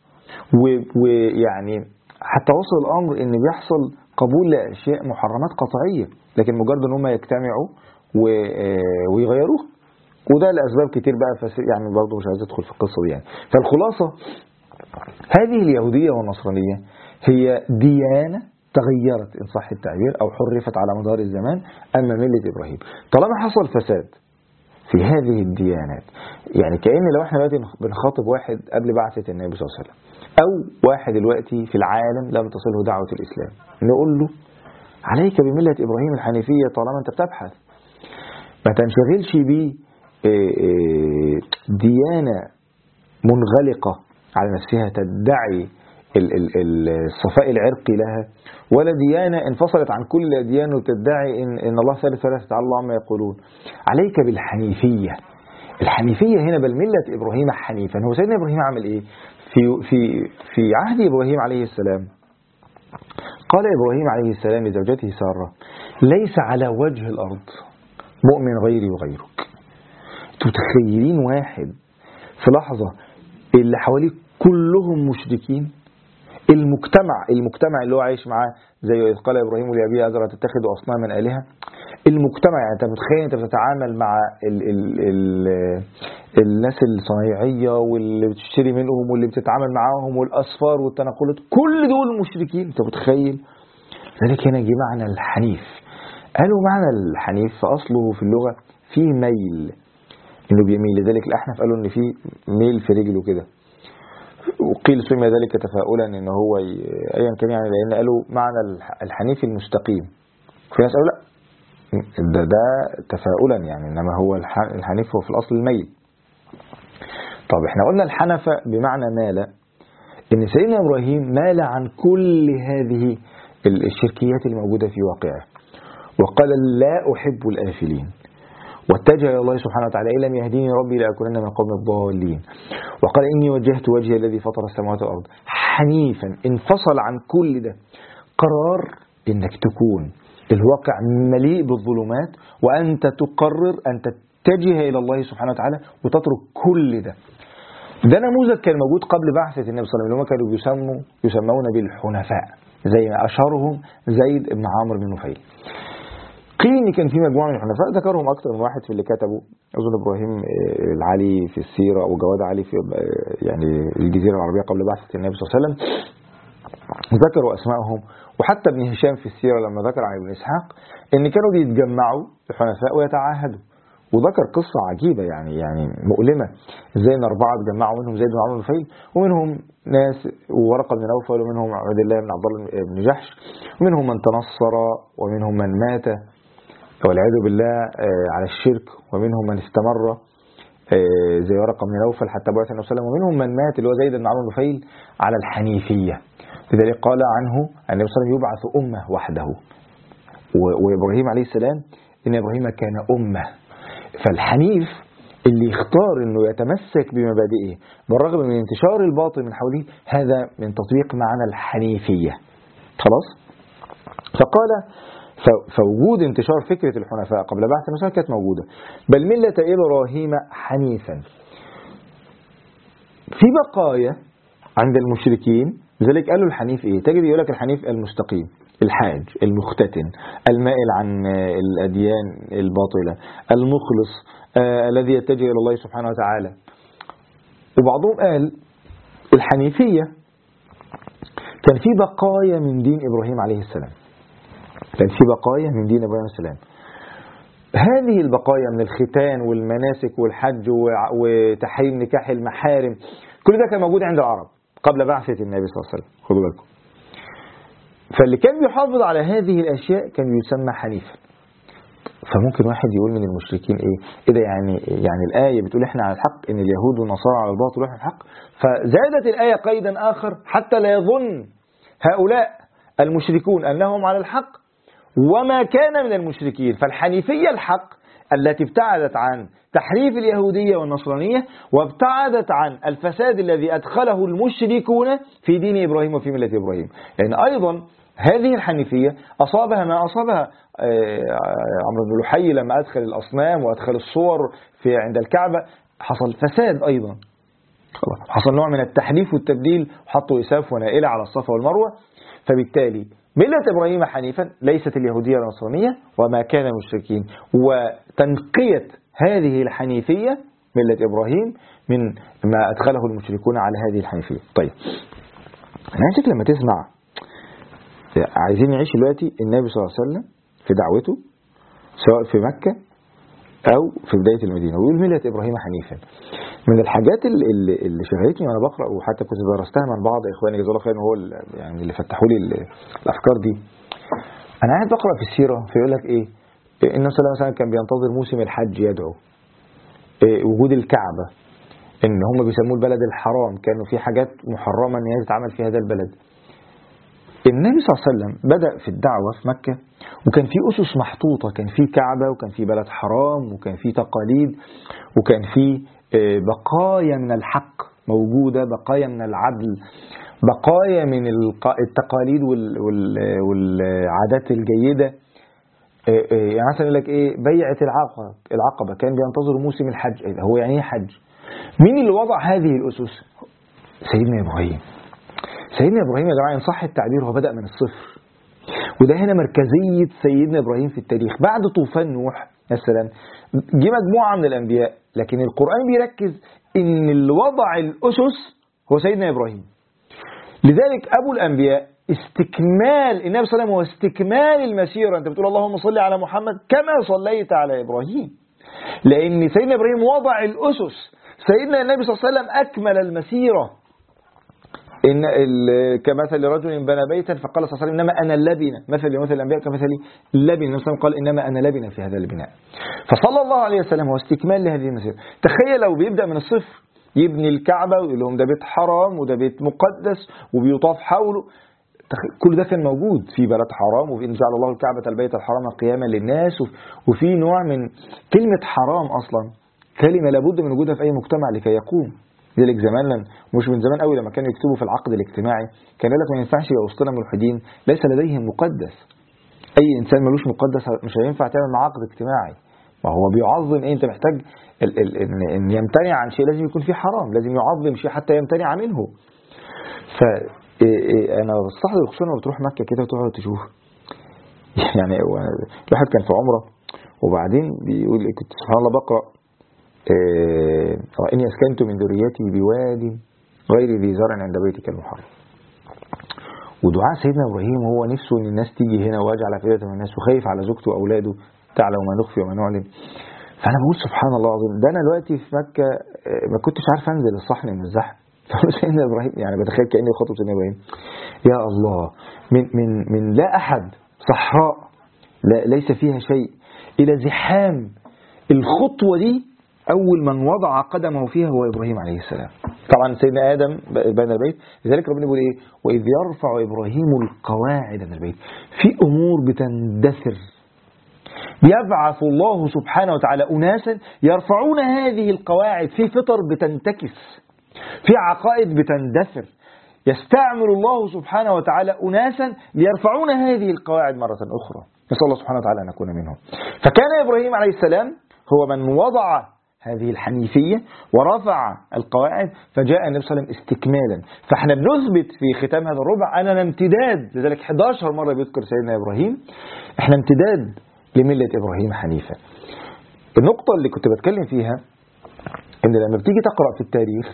ويعني حتى وصل الأمر إن بيحصل قبول لأشياء محرمات قطعية، لكن مجرد إن هم يجتمعوا ويغيروها، وده لأسباب كتير بقى، يعني برضه مش عايز أدخل في القصة دي يعني. فالخلاصة هذه اليهودية والنصرانية هي ديانة تغيرت إن صح التعبير أو حرفت على مدار الزمان أما ملة إبراهيم. طالما حصل فساد في هذه الديانات، يعني كأن لو احنا دلوقتي بنخاطب واحد قبل بعثة النبي صلى الله عليه وسلم، أو واحد دلوقتي في العالم لم تصله دعوة الإسلام، نقول له عليك بملة إبراهيم الحنيفية طالما أنت بتبحث، ما تنشغلش ب ديانة منغلقة على نفسها تدعي الصفاء العرقي لها، ولا ديانة انفصلت عن كل الأديان وتدعي إن الله ثالث ثلاثة تعالى الله عما يقولون. عليك بالحنيفية. الحنيفية هنا بل ملة إبراهيم حنيفا. هو سيدنا إبراهيم عمل إيه في عهد إبراهيم عليه السلام؟ قال إبراهيم عليه السلام لزوجته سارة: ليس على وجه الأرض مؤمن غيري وغيرك. تتخيلين واحد في لحظة اللي حواليه كلهم مشركين، المجتمع اللي هو عايش معاه، زي قال إبراهيم لأبيه آزر تتخذ أصناما آلهة. المجتمع، يعني أنت متخيل أنت بتتعامل مع الناس الصنايعية واللي بتشتري منهم واللي بتتعامل معاهم والأسفار والتنقلات، كل دول مشركين. أنت متخيل؟ ذلك هنا جه معنى الحنيف. قالوا معنى الحنيف فأصله في اللغة فيه ميل، إنه بيميل. لذلك الأحنف قالوا إن فيه ميل في رجله كده، وقيل سمي ذلك تفاؤلا إن هو أيا كان يعني، لأن قالوا معنى الحنيف المستقيم. في ناس قالوا لا ده تفاؤلا يعني، إنما هو الحنيف هو في الأصل الميل. طب احنا قلنا الحنف بمعنى مال، إن سيدنا إبراهيم مال عن كل هذه الشركيات الموجودة في واقعه، وقال لا أحب الآفلين، واتجه إلى الله سبحانه وتعالى: إن لم يهديني ربي لأكونن من قوم الضالين. وقال: إني وجهت وجهي الذي فطر السماوات والأرض حنيفا. انفصل عن كل ده. قرار إنك تكون الواقع مليء بالظلمات، وأنت تقرر أن تتجه إلى الله سبحانه وتعالى وتترك كل ده. ده نموذج كان موجود قبل بعثة النبي صلى الله عليه وسلم، اللي هم كانوا يسمون بالحنفاء، زي ما أشهرهم زيد بن عمرو بن نفيل. قيل إن كان في مجموعة من الحنفاء ذكرهم أكثر من واحد في اللي كتبوا، أظن إبراهيم العلي في السيرة وجواد علي في يعني الجزيرة العربية قبل بعثة النبي صلى الله عليه وسلم، ذكروا أسمائهم. وحتى ابن هشام في السيرة لما ذكر عن ابن إسحاق إن كانوا بيتجمعوا الحنفاء ويتعاهدوا، وذكر قصة عجيبة يعني مؤلمة، زي ان 4 اتجمعوا، منهم زيد بن عمرو بن نفيل، ومنهم ناس ورقة بن نوفل، ومنهم عبد الله بن عبد الله بن جحش، ومنهم من تنصر، ومنهم من مات والعياذ بالله على الشرك، ومنهم من استمر زي ورقة بن نوفل حتى بعث النبي صلى الله عليه وسلم، ومنهم من مات اللي هو زيد بن عمرو بن نفيل على الحنيفية. لذلك قال عنه النبي صلى الله عليه وسلم: يبعث أمة وحده. وإبراهيم عليه السلام إن إبراهيم كان أمة. فالحنيف اللي يختار انه يتمسك بمبادئه بالرغم من انتشار الباطل من حوله، هذا من تطبيق معنى الحنيفية. خلاص. فقال فوجود انتشار فكرة الحنفاء قبل بعث النبي كانت موجودة، بل ملة إبراهيم حنيفا. في بقايا عند المشركين، لذلك قالوا الحنيف ايه؟ تجد يقول لك الحنيف المستقيم، الحاج، المختتن، المائل عن الأديان الباطلة، المخلص، الذي يتجه إلى الله سبحانه وتعالى. وبعضهم قال الحنيفية كان في بقايا من دين إبراهيم عليه السلام، كان في بقايا من دين إبراهيم عليه السلام. هذه البقايا من الختان والمناسك والحج وتحريم نكاح المحارم، كل ده كان موجود عند العرب قبل بعثة النبي صلى الله عليه وسلم. خدوا بالكم. فاللي كان بيحافظ على هذه الأشياء كان يسمى حنيفا. فممكن واحد يقول من المشركين ايه ده؟ يعني الآية بتقول احنا على الحق، ان اليهود والنصارى على الباطل واحنا الحق. فزادت الآية قيدا آخر حتى لا يظن هؤلاء المشركون أنهم على الحق وما كان من المشركين. فالحنيفية الحق التي ابتعدت عن تحريف اليهودية والنصرانية، وابتعدت عن الفساد الذي أدخله المشركون في دين إبراهيم وفي ملة إبراهيم. لأن أيضا هذه الحنيفية أصابها ما أصابها عمرو بن لحي لما أدخل الأصنام وأدخل الصور عند الكعبة، حصل فساد أيضا، حصل نوع من التحريف والتبديل، وحطوا إساف ونائلة على الصفا والمروة. فبالتالي ملة إبراهيم حنيفا ليست اليهودية والنصرانية وما كان المشركين، وتنقية هذه الحنيفية ملة إبراهيم من ما أدخله المشركون على هذه الحنيفية. طيب أنا عايزك لما تسمع عايزين نعيش دلوقتي النبي صلى الله عليه وسلم في دعوته سواء في مكة أو في بداية المدينة ويقول ملة إبراهيم حنيفا، من الحاجات اللي شغلتني وأنا بقرأ، وحتى كنت درستها من بعض إخواني جزاه الله خير، هو يعني اللي فتحوا لي الأفكار دي. أنا قاعد بقرأ في السيرة فيقول لك إيه، النبي صلى الله عليه وسلم كان بينتظر موسم الحج يدعو، وجود الكعبة، إن هم بيسموه البلد الحرام، كانوا في حاجات محرمة إن هي تتعمل في هذا البلد. النبي صلى الله عليه وسلم بدأ في الدعوة في مكة، وكان في أسس محطوطة، كان في كعبة، وكان في بلد حرام، وكان في تقاليد، وكان في بقايا من الحق موجودة، بقايا من العدل، بقايا من التقاليد والعادات الجيدة. يعني مثلا يقول لك إيه، بيعة العقبة كان بينتظر موسم الحج. هو يعني إيه حج؟ مين اللي وضع هذه الأسس؟ سيدنا إبراهيم. سيدنا إبراهيم يا جماعة إن صح التعبير هو بدأ من الصفر، وده هنا مركزية سيدنا إبراهيم في التاريخ. بعد طوفان نوح السلام جه مجموعة من الأنبياء، لكن القرآن بيركز إن اللي وضع الأسس هو سيدنا إبراهيم. لذلك أبو الأنبياء استكمال النبي صلى الله عليه وسلم هو استكمال المسيرة. أنت بتقول اللهم صل على محمد كما صليت على إبراهيم، لأن سيدنا إبراهيم وضع الأسس، سيدنا النبي صلى الله عليه وسلم أكمل المسيرة. إن كمثل رجل بنى بيتا فقال صلى الله عليه وسلم إنما أنا اللبنة، مثل الأنبياء كمثل لبنة، النبي صلى الله عليه وسلم قال إنما أنا لبنة في هذا البناء. فصلى الله عليه وسلم هو استكمال لهذه المسيرة. تخيل لو بيبدأ من الصفر، يبني الكعبة ويقول لهم ده بيت حرام وده بيت مقدس وبيطاف حوله، كل ده كان موجود في بلد حرام، وإن جعل الله الكعبة البيت الحرام قياما للناس، وفي نوع من كلمة حرام أصلا كلمة لابد من وجودها في أي مجتمع لكي يقوم. لذلك زمان، مش من زمان قوي، لما كانوا يكتبوا في العقد الاجتماعي كان يقول لك ما ينفعش يبقى وسطنا ملحدين ليس لديهم مقدس. أي إنسان ملوش مقدس مش هينفع تعمل معاه عقد اجتماعي. ما هو بيعظم إيه؟ أنت محتاج إن يمتنع عن شيء لازم يكون فيه حرام، لازم يعظم شيء حتى يمتنع منه. أنا بستحضر خصوصا لما بتروح مكة كده وتقعد تشوف يعني الواحد كان في عمرة وبعدين بيقول كنت سبحان الله بقرأ إني أسكنت من ذريتي بواد غير ذي زرع عند بيتك المحرم. ودعاء سيدنا إبراهيم هو نفسه إن الناس تيجي هنا واجعل أفئدة من الناس، وخايف على زوجته وأولاده تعلم ما نخفي وما نعلن. فأنا بقول سبحان الله العظيم، ده أنا دلوقتي في مكة ما كنتش عارف أنزل الصحن من الزحمة. سيدنا إبراهيم يعني بتخيل كأني خطوة سيدنا إبراهيم، يا الله، من لا أحد، صحراء ليس فيها شيء، إلى زحام. الخطوة دي أول من وضع قدمه فيها هو إبراهيم عليه السلام. طبعا سيدنا آدم بنى البيت، لذلك ربنا بيقول إيه، وإذ يرفع إبراهيم القواعد من البيت. في أمور بتندثر، يبعث الله سبحانه وتعالى أناسا يرفعون هذه القواعد، في فطر بتنتكس، في عقائد بتندثر، يستعمل الله سبحانه وتعالى أناسا ليرفعون هذه القواعد مرة أخرى. نسأل الله سبحانه وتعالى أن نكون منهم. فكان إبراهيم عليه السلام هو من وضع هذه الحنيفية ورفع القواعد، فجاء النبي صلى الله عليه وسلم استكمالا. فاحنا بنثبت في ختام هذا الربع أننا امتداد، لذلك 11 مرة بيذكر سيدنا إبراهيم، احنا امتداد لملة إبراهيم حنيفة. النقطة اللي كنت بتكلم فيها ان لما بتيجي تقرأ في التاريخ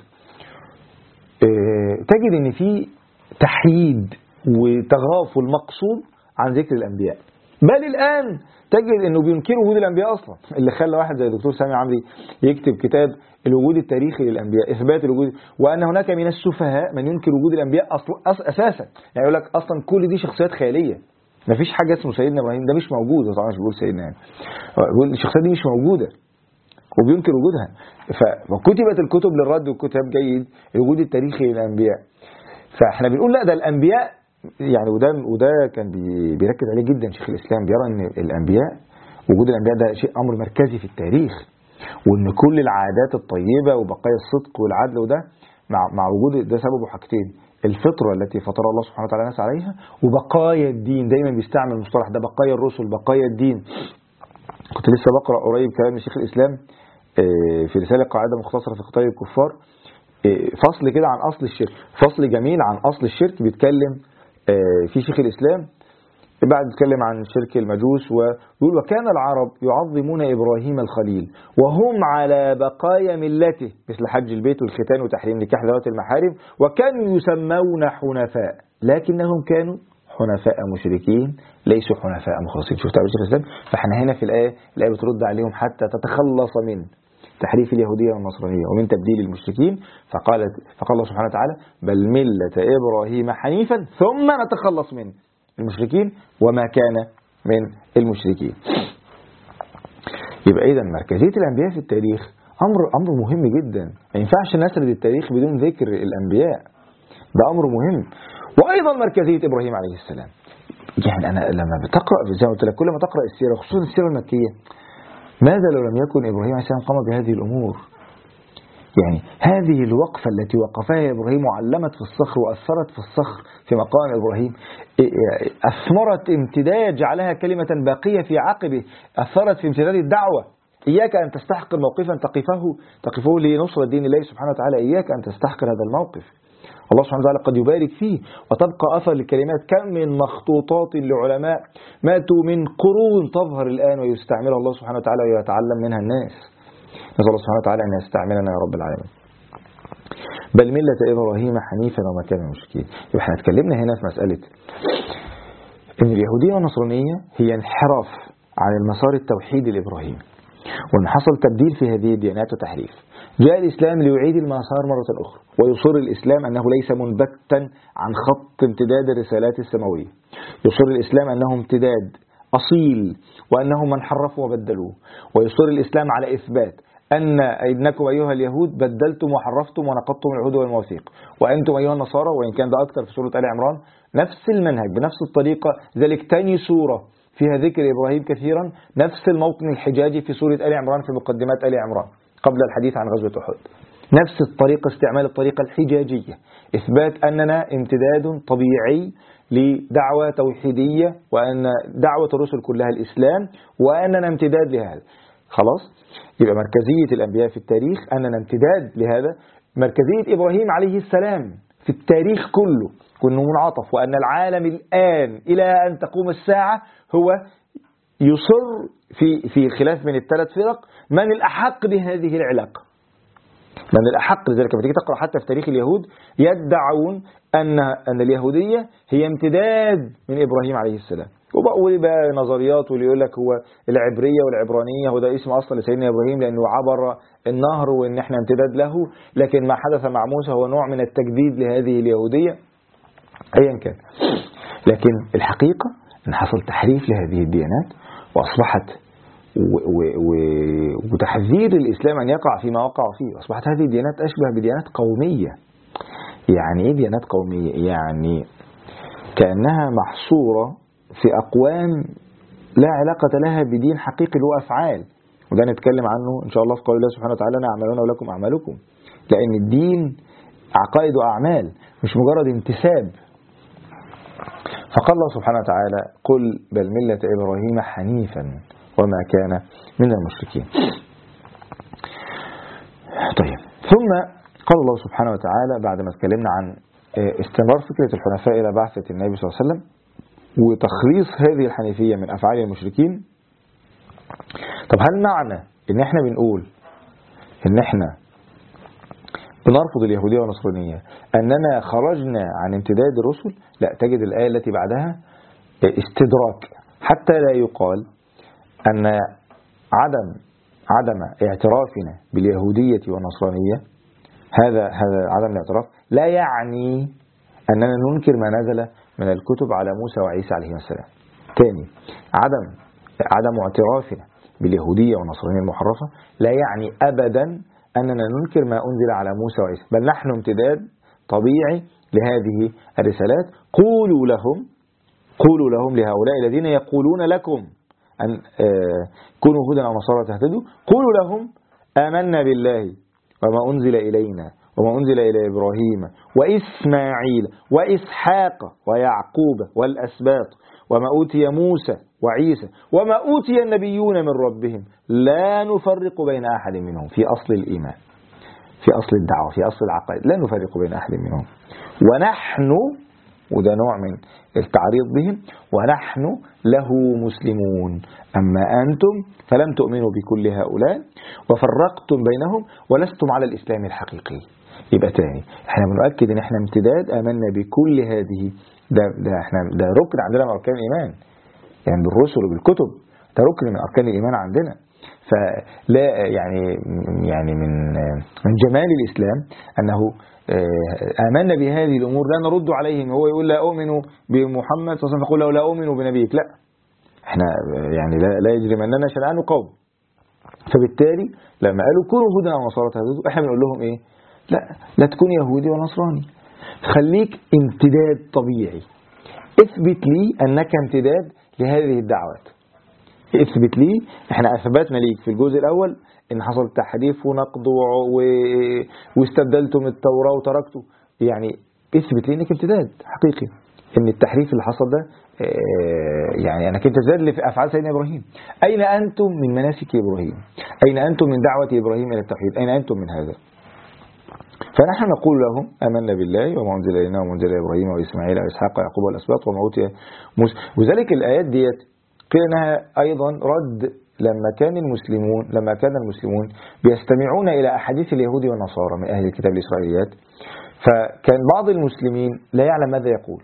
تجد ان في تحييد وتغافل مقصود عن ذكر الأنبياء، بل الآن تجد انه بينكروا وجود الأنبياء أصلا، اللي خلى واحد زي دكتور سامي عمري يكتب كتاب الوجود التاريخي للأنبياء، إثبات الوجود، وأن هناك من السفهاء من ينكر وجود الأنبياء أساسا. يعني يقول لك أصلا كل دي شخصيات خيالية، ما فيش حاجة اسمه سيدنا إبراهيم، ده مش موجود. طبعا مش بيقول سيدنا يعني، بيقول الشخصيات دي مش موجودة وبينكر وجودها. فكتبت الكتب للرد والكتاب جيد الوجود التاريخي للأنبياء. فاحنا بنقول لا، ده الأنبياء يعني، وده كان بيركز عليه جدا شيخ الإسلام، بيرى ان الأنبياء وجود الأنبياء ده شيء أمر مركزي في التاريخ، وإن كل العادات الطيبة وبقايا الصدق والعدل وده مع وجود ده سببه حاجتين: الفطرة التي فطر الله سبحانه وتعالى الناس عليها، وبقايا الدين. دايما بيستعمل المصطلح ده، بقايا الرسل، بقايا الدين. كنت لسه بقرأ قريب كلام شيخ الإسلام في رسالة قاعدة مختصرة في قتال الكفار، فصل كده عن أصل الشرك، فصل جميل عن أصل الشرك. بيتكلم في شيخ الإسلام بعد يتكلم عن شرك المجوس، ويقول: وكان العرب يعظمون إبراهيم الخليل وهم على بقايا ملته، مثل حج البيت والختان وتحريم نكاح ذوات المحارم، وكانوا يسمون حنفاء لكنهم كانوا حنفاء مشركين ليسوا حنفاء مخلصين. شفت تعبير شيخ الإسلام؟ فاحنا هنا في الآية بترد عليهم: حتى تتخلص من تحريف اليهودية والنصرانية ومن تبديل المشركين. فقال الله سبحانه وتعالى: بل ملة إبراهيم حنيفا ثم نتخلص من المشركين وما كان من المشركين. يبقى إذن مركزية الأنبياء في التاريخ أمر مهم جدا. ما ينفعش نسرد التاريخ بدون ذكر الأنبياء، ده أمر مهم. وأيضا مركزية إبراهيم عليه السلام. يعني أنا لما بتقرأ زي ما قلت لك، كل ما تقرأ السيرة خصوصا السيرة المكية، ماذا لو لم يكن إبراهيم عليه السلام قام بهذه الأمور؟ يعني هذه الوقفة التي وقفها إبراهيم وعلمت في الصخر وأثرت في الصخر في مقام إبراهيم، أثمرت امتداد، جعلها كلمة باقية في عقبه، أثرت في امتداد الدعوة. إياك أن تستحقر موقفا تقفه لنصرة دين الله سبحانه وتعالى، إياك أن تستحقر هذا الموقف. الله سبحانه وتعالى قد يبارك فيه وتبقى أثر للكلمات. كم من مخطوطات لعلماء ماتوا من قرون تظهر الآن ويستعملها الله سبحانه وتعالى ويتعلم منها الناس. نسأل الله سبحانه وتعالى أن يستعملنا يا رب العالمين. بل ملة إبراهيم حنيفا وما كان من المشركين. يبقى احنا اتكلمنا هنا في مسألة إن اليهودية والنصرانية هي انحراف عن المسار التوحيدي الإبراهيمي، وأن حصل تبديل في هذه الديانات وتحريف. جاء الإسلام ليعيد المسار مرة أخرى، ويصر الإسلام أنه ليس منبتا عن خط امتداد الرسالات السماوية. يصر الإسلام أنه امتداد أصيل، وأنه من حرفوا وبدلوه. ويصر الإسلام على إثبات إنكم أيها اليهود بدلتم وحرفتم ونقضتم العهود والمواثيق، وأنتم أيها النصارى، وإن كان ده أكثر في سورة آل عمران، نفس المنهج بنفس الطريقة. ذلك تاني سورة فيها ذكر إبراهيم كثيرا، نفس الموطن الحجاجي في سورة آل عمران في مقدمات آل عمران قبل الحديث عن غزوة أحد. نفس الطريقة، استعمال الطريقة الحجاجية، إثبات أننا امتداد طبيعي لدعوة توحيدية، وأن دعوة الرسل كلها الإسلام، وأننا امتداد لهذا. خلاص؟ يبقى مركزية الأنبياء في التاريخ أننا امتداد لهذا. مركزية إبراهيم عليه السلام في التاريخ كله كأنه منعطف، وأن العالم الآن إلى أن تقوم الساعة هو يصر في خلاف من الثلاث فرق من الأحق بهذه العلاقة، من الأحق. لذلك لما تيجي تقرأ حتى في تاريخ اليهود يدعون أن اليهودية هي امتداد من إبراهيم عليه السلام. وبقى بقى نظريات، واللي يقول لك هو العبرية والعبرانية هو ده اسم أصلا لسيدنا إبراهيم لأنه عبر النهر وإن احنا امتداد له، لكن ما حدث مع موسى هو نوع من التجديد لهذه اليهودية أيا كان. لكن الحقيقة أن حصل تحريف لهذه الديانات، وأصبحت وتحذير الإسلام أن يقع فيما وقع فيه. أصبحت هذه الديانات أشبه بديانات قومية. يعني إيه ديانات قومية؟ يعني كأنها محصورة في أقوام لا علاقة لها بدين حقيقي اللي هو أفعال، وده نتكلم عنه إن شاء الله في قول الله سبحانه وتعالى: أعمالنا ولكم أعمالكم. لأن الدين عقائد وأعمال مش مجرد انتساب. فقال الله سبحانه وتعالى: قل بل ملة إبراهيم حنيفا وما كان من المشركين. طيب، ثم قال الله سبحانه وتعالى بعد ما اتكلمنا عن استمرار فكرة الحنفاء إلى بعثة النبي صلى الله عليه وسلم وتخليص هذه الحنيفية من أفعال المشركين. طب هل معنى إن احنا بنقول إن احنا بنرفض اليهودية والنصرانية أننا خرجنا عن امتداد الرسل؟ لا، تجد الآية التي بعدها استدراك حتى لا يقال أن عدم اعترافنا باليهودية والنصرانية، هذا عدم الاعتراف لا يعني أننا ننكر ما نزل من الكتب على موسى وعيسى عليهما السلام. ثاني، عدم اعترافنا باليهودية والنصرانية المحرفة لا يعني أبدا أننا ننكر ما أنزل على موسى وعيسى، بل نحن امتداد طبيعي لهذه الرسالات. قولوا لهم لهؤلاء الذين يقولون لكم أن كونوا هودا أو نصارى تهتدوا قولوا لهم آمنا بالله وما أنزل إلينا وما أنزل إلى إبراهيم وإسماعيل وإسحاق ويعقوب والأسباط وما أوتي موسى وعيسى وما أوتي النبيون من ربهم لا نفرق بين أحد منهم في أصل الإيمان، في أصل الدعوة، في أصل العقائد، لا نفرق بين أحد منهم ونحن، وده نوع من التعريض بهم، ونحن له مسلمون. أما أنتم فلم تؤمنوا بكل هؤلاء وفرقتم بينهم ولستم على الإسلام الحقيقي. يبقى تاني احنا بنؤكد ان احنا امتداد آمنا بكل هذه، ده ركن عندنا من أركان الإيمان، يعني بالرسل وبالكتب، ده ركن من أركان الإيمان عندنا. فلا يعني من جمال الإسلام أنه آمنا بهذه الأمور لا نرد عليهم. هو يقول لا أؤمن بمحمد صلى الله عليه وسلم فقول له لا أؤمن بنبيك، لا، احنا يعني لا يجرمننا شنآن قوم. فبالتالي لما قالوا كونوا هودا أو نصارى تهتدوا، احنا بنقول لهم ايه؟ لا تكون يهودي ونصراني، خليك امتداد طبيعي، اثبت لي أنك امتداد لهذه الدعوات، اثبت لي. احنا اثبتنا ليك في الجزء الاول ان حصل تحريف ونقض واستبدلتم التوراة وتركته، يعني اثبت لي انك امتداد حقيقي، ان التحريف اللي حصل ده يعني انك امتداد لافعال سيدنا ابراهيم. اين انتم من مناسك ابراهيم؟ اين انتم من دعوة ابراهيم الى التوحيد؟ اين انتم من هذا؟ فنحن نقول لهم آمنا بالله وما أنزل إلينا وما أنزل إلى إبراهيم وإسماعيل وإسحاق ويعقوب والأسباط وما أوتي موسى. وذلك الآيات ديت قيل أنها أيضا رد لما كان المسلمون بيستمعون إلى أحاديث اليهود والنصارى من أهل الكتاب الإسرائيليات، فكان بعض المسلمين لا يعلم ماذا يقول،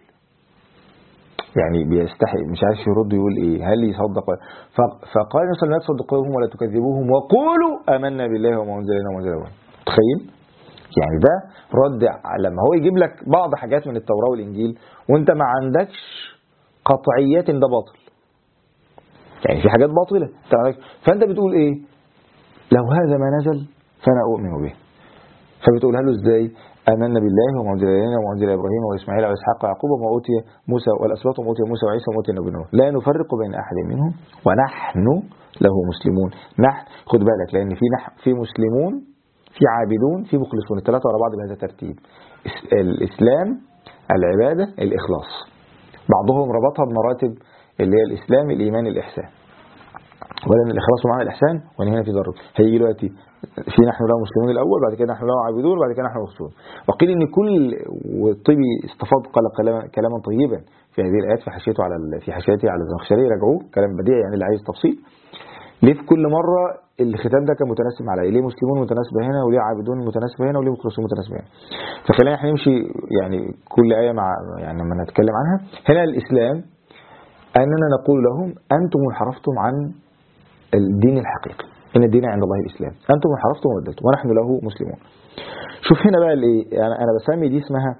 يعني بيستحي مش عارف يرد يقول إيه، هل يصدق؟ فقال النبي صلى الله عليه وسلم لا تصدقوهم ولا تكذبوهم وقولوا آمنا بالله وما أنزل إلينا وما أنزل إلى إبراهيم. تخيل يعني ده رد لما هو يجيب لك بعض حاجات من التوراة والإنجيل وانت ما عندكش قطعيات ان ده باطل، يعني في حاجات باطلة فانت بتقول ايه؟ لو هذا ما نزل فانا اؤمن به. فبتقولها له ازاي؟ آمنا بالله وما أنزل إلينا وما أنزل إلى إبراهيم وإسماعيل وإسحاق ويعقوب وما أوتي موسى والأسباط وما أوتي موسى وعيسى وما أوتي النبيون لا نفرق بين أحد منهم ونحن له مسلمون. نحن خد بالك، لأن في مسلمون، في عابدون، في مخلصون، الثلاثة على بعض بهذا الترتيب: الإسلام، العبادة، الإخلاص. بعضهم ربطها بمراتب اللي هي الإسلام، الإيمان، الإحسان، ولأن الإخلاص معنى الإحسان وأن هنا في ضرب. هيجي دلوقتي في نحن له مسلمون الأول، بعد كده نحن له عابدون، بعد كده نحن مخلصون. وقيل إن كل، والطبي استفاض قال كلاما طيبا في هذه الآيات في حاشيته على الزمخشري، رجعوه كلام بديع يعني اللي عايز تفصيل. ليه في كل مرة الختام ده كان متناسب على ليه مسلمون متناسبة هنا، وليه عابدون متناسبة هنا، وليه مخلصون متناسبة هنا. فخلينا احنا نمشي يعني كل آية مع يعني لما نتكلم عنها. هنا الإسلام أننا نقول لهم أنتم انحرفتم عن الدين الحقيقي، إن الدين عند الله الإسلام، أنتم انحرفتم وبدلتم ونحن له مسلمون. شوف هنا بقى الايه، يعني أنا بسمي دي اسمها،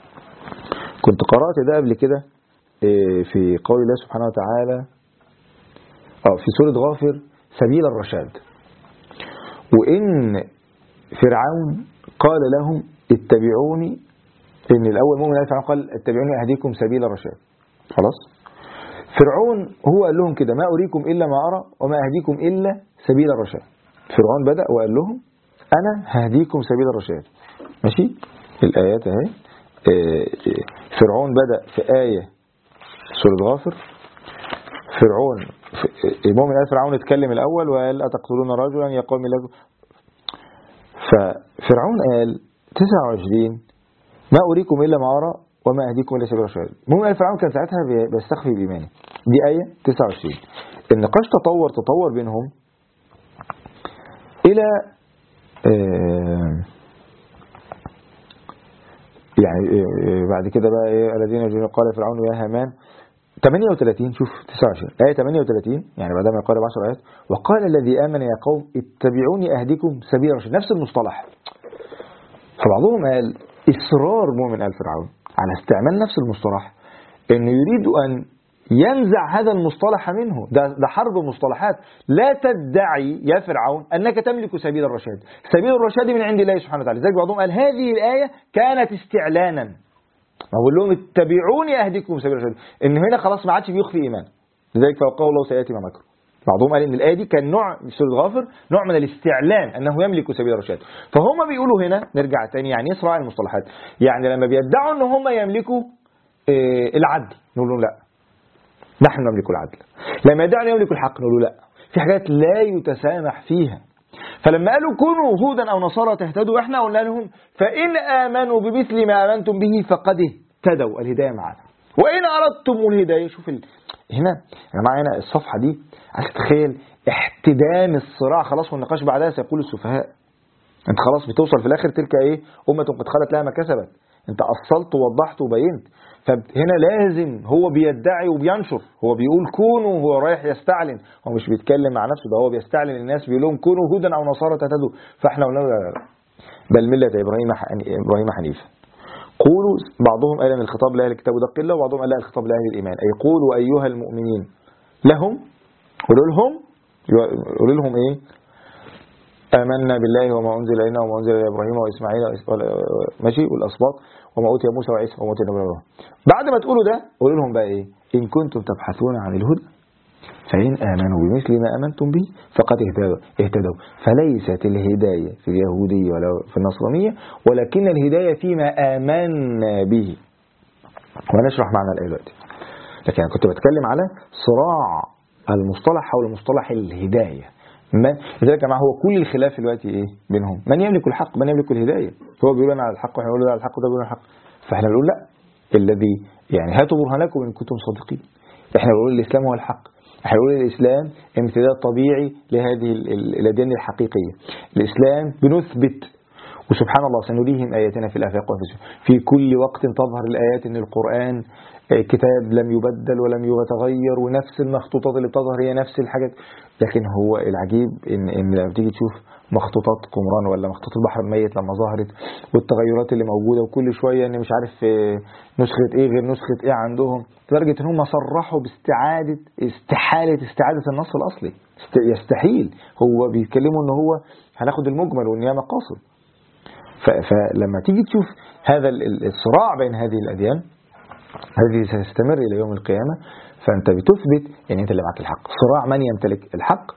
كنت قرأت ده قبل كده في قول الله سبحانه وتعالى في سورة غافر سبيل الرشاد، وإن فرعون قال لهم اتبعوني، إن الأول مؤمن آل فرعون قال اتبعوني أهديكم سبيل الرشاد. خلاص، فرعون هو قال لهم كده: ما أريكم إلا ما أرى وما أهديكم إلا سبيل الرشاد. فرعون بدأ وقال لهم أنا هديكم سبيل الرشاد. ماشي، الآيات اهي. فرعون بدأ في آية سورة غافر، فرعون المؤمن آل فرعون اتكلم الأول وقال أتقتلون رجلا يا قوم لكم، ففرعون قال 29 ما أريكم إلا ما أرى وما أهديكم إلا سبيل الرشاد. المؤمن آل فرعون كان ساعتها بيستخفي بإيمانه. دي آية 29. النقاش تطور بينهم إلى يعني بعد كده بقى الذين يجون قال فرعون يا هامان 38. شوف 29 آية 38 يعني بعد ما يقارب 10 آيات: وقال الذي آمن يا قوم اتبعوني أهديكم سبيل الرشاد. نفس المصطلح. فبعضهم قال إصرار مؤمن آل فرعون على استعمال نفس المصطلح، إنه يريد أن ينزع هذا المصطلح منه. ده حرب مصطلحات. لا تدعي يا فرعون أنك تملك سبيل الرشاد، سبيل الرشاد من عند الله سبحانه وتعالى. لذلك بعضهم قال هذه الآية كانت استعلانا، أقول لهم اتبعوني أهديكم سبيل الرشاد، إن هنا خلاص ما عادش بيخفي إيمان. لذلك فوقاه الله سيأتي ما مكر. بعضهم قال ان الايه دي كان نوع من سوره غافر، نوع من الاستعلان انه يملك سبيل الرشاد. فهم بيقولوا هنا، نرجع تاني يعني يسرع المصطلحات، يعني لما بيدعوا ان هم يملكوا العدل نقول لهم لا، نحن نملك العدل. لما يدعوا ان يملكوا الحق نقول له لا، في حاجات لا يتسامح فيها. فلما قالوا كونوا هودا او نصارى تهتدوا، احنا قلنا لهم فان امنوا بمثل ما امنتم به فقد اهتدوا، الهدايه معنا. وان اردتم الهدايه، شوف هنا يا جماعه، هنا الصفحه دي عايز تتخيل احتدام الصراع خلاص، والنقاش بعدها سيقول السفهاء. انت خلاص بتوصل في الاخر تلك ايه، امه قد خلت لها ما كسبت. انت اصلت ووضحت وبينت. فهنا لازم هو بيدعي وبينشر، هو بيقول كونوا، هو رايح يستعلن، هو مش بيتكلم مع نفسه، ده هو بيستعلن الناس، بيقول لهم كونوا هودا او نصارى تهتدوا. فاحنا قلنا لا لا لا، بل مله ابراهيم حنيفا. قولوا، بعضهم قال ان الخطاب لاهل الكتاب ودق الله، وبعضهم قال لا، الخطاب لاهل الايمان، اي قولوا ايها المؤمنين لهم، قولوا لهم ايه، آمنا بالله وما أنزل إلينا وما أنزل إلى إبراهيم وإسماعيل ماشي والأسباط وما أوتي موسى وعيسى وما أوتي النبيون. بعد ما تقولوا ده قولوا لهم بقى إيه، إن كنتم تبحثون عن الهدى فإن آمنوا بمثل ما آمنتم به فقد اهتدوا. فليست الهداية في اليهودية ولا في النصرانية، ولكن الهداية فيما آمنا به. ونشرح معنى الآية دلوقتي. لكن أنا كنت بتكلم على صراع المصطلح حول مصطلح الهداية. لذلك يا جماعه هو كل الخلاف دلوقتي ايه بينهم؟ من يملك الحق، من يملك الهدايه. هو بيقول انا على الحق واحنا بنقول على الحق وده بيقول على الحق. فاحنا بنقول لا، الذي يعني هاتوا برهانكم ان كنتم صادقين. احنا بنقول الاسلام هو الحق، احنا بنقول الاسلام امتداد طبيعي لهذه الاديان الحقيقيه. الاسلام بنثبت، وسبحان الله سنريهم اياتنا في الافاق في كل وقت تظهر الايات ان القران كتاب لم يبدل ولم يتغير، ونفس المخطوطات اللي بتظهر هي نفس الحاجات. لكن هو العجيب ان لما تيجي تشوف مخطوطات قمران ولا مخطوطات البحر الميت لما ظهرت، والتغيرات اللي موجوده، وكل شويه ان مش عارف نسخه ايه غير نسخه ايه عندهم، لدرجه ان هم صرحوا استحاله استعاده النص الاصلي. يستحيل، هو بيتكلموا ان هو هناخد المجمل وان هي مقاصد. فلما تيجي تشوف هذا الصراع بين هذه الاديان هذه ستستمر إلى يوم القيامة، فأنت بتثبت يعني أنت اللي معك الحق. صراع من يمتلك الحق.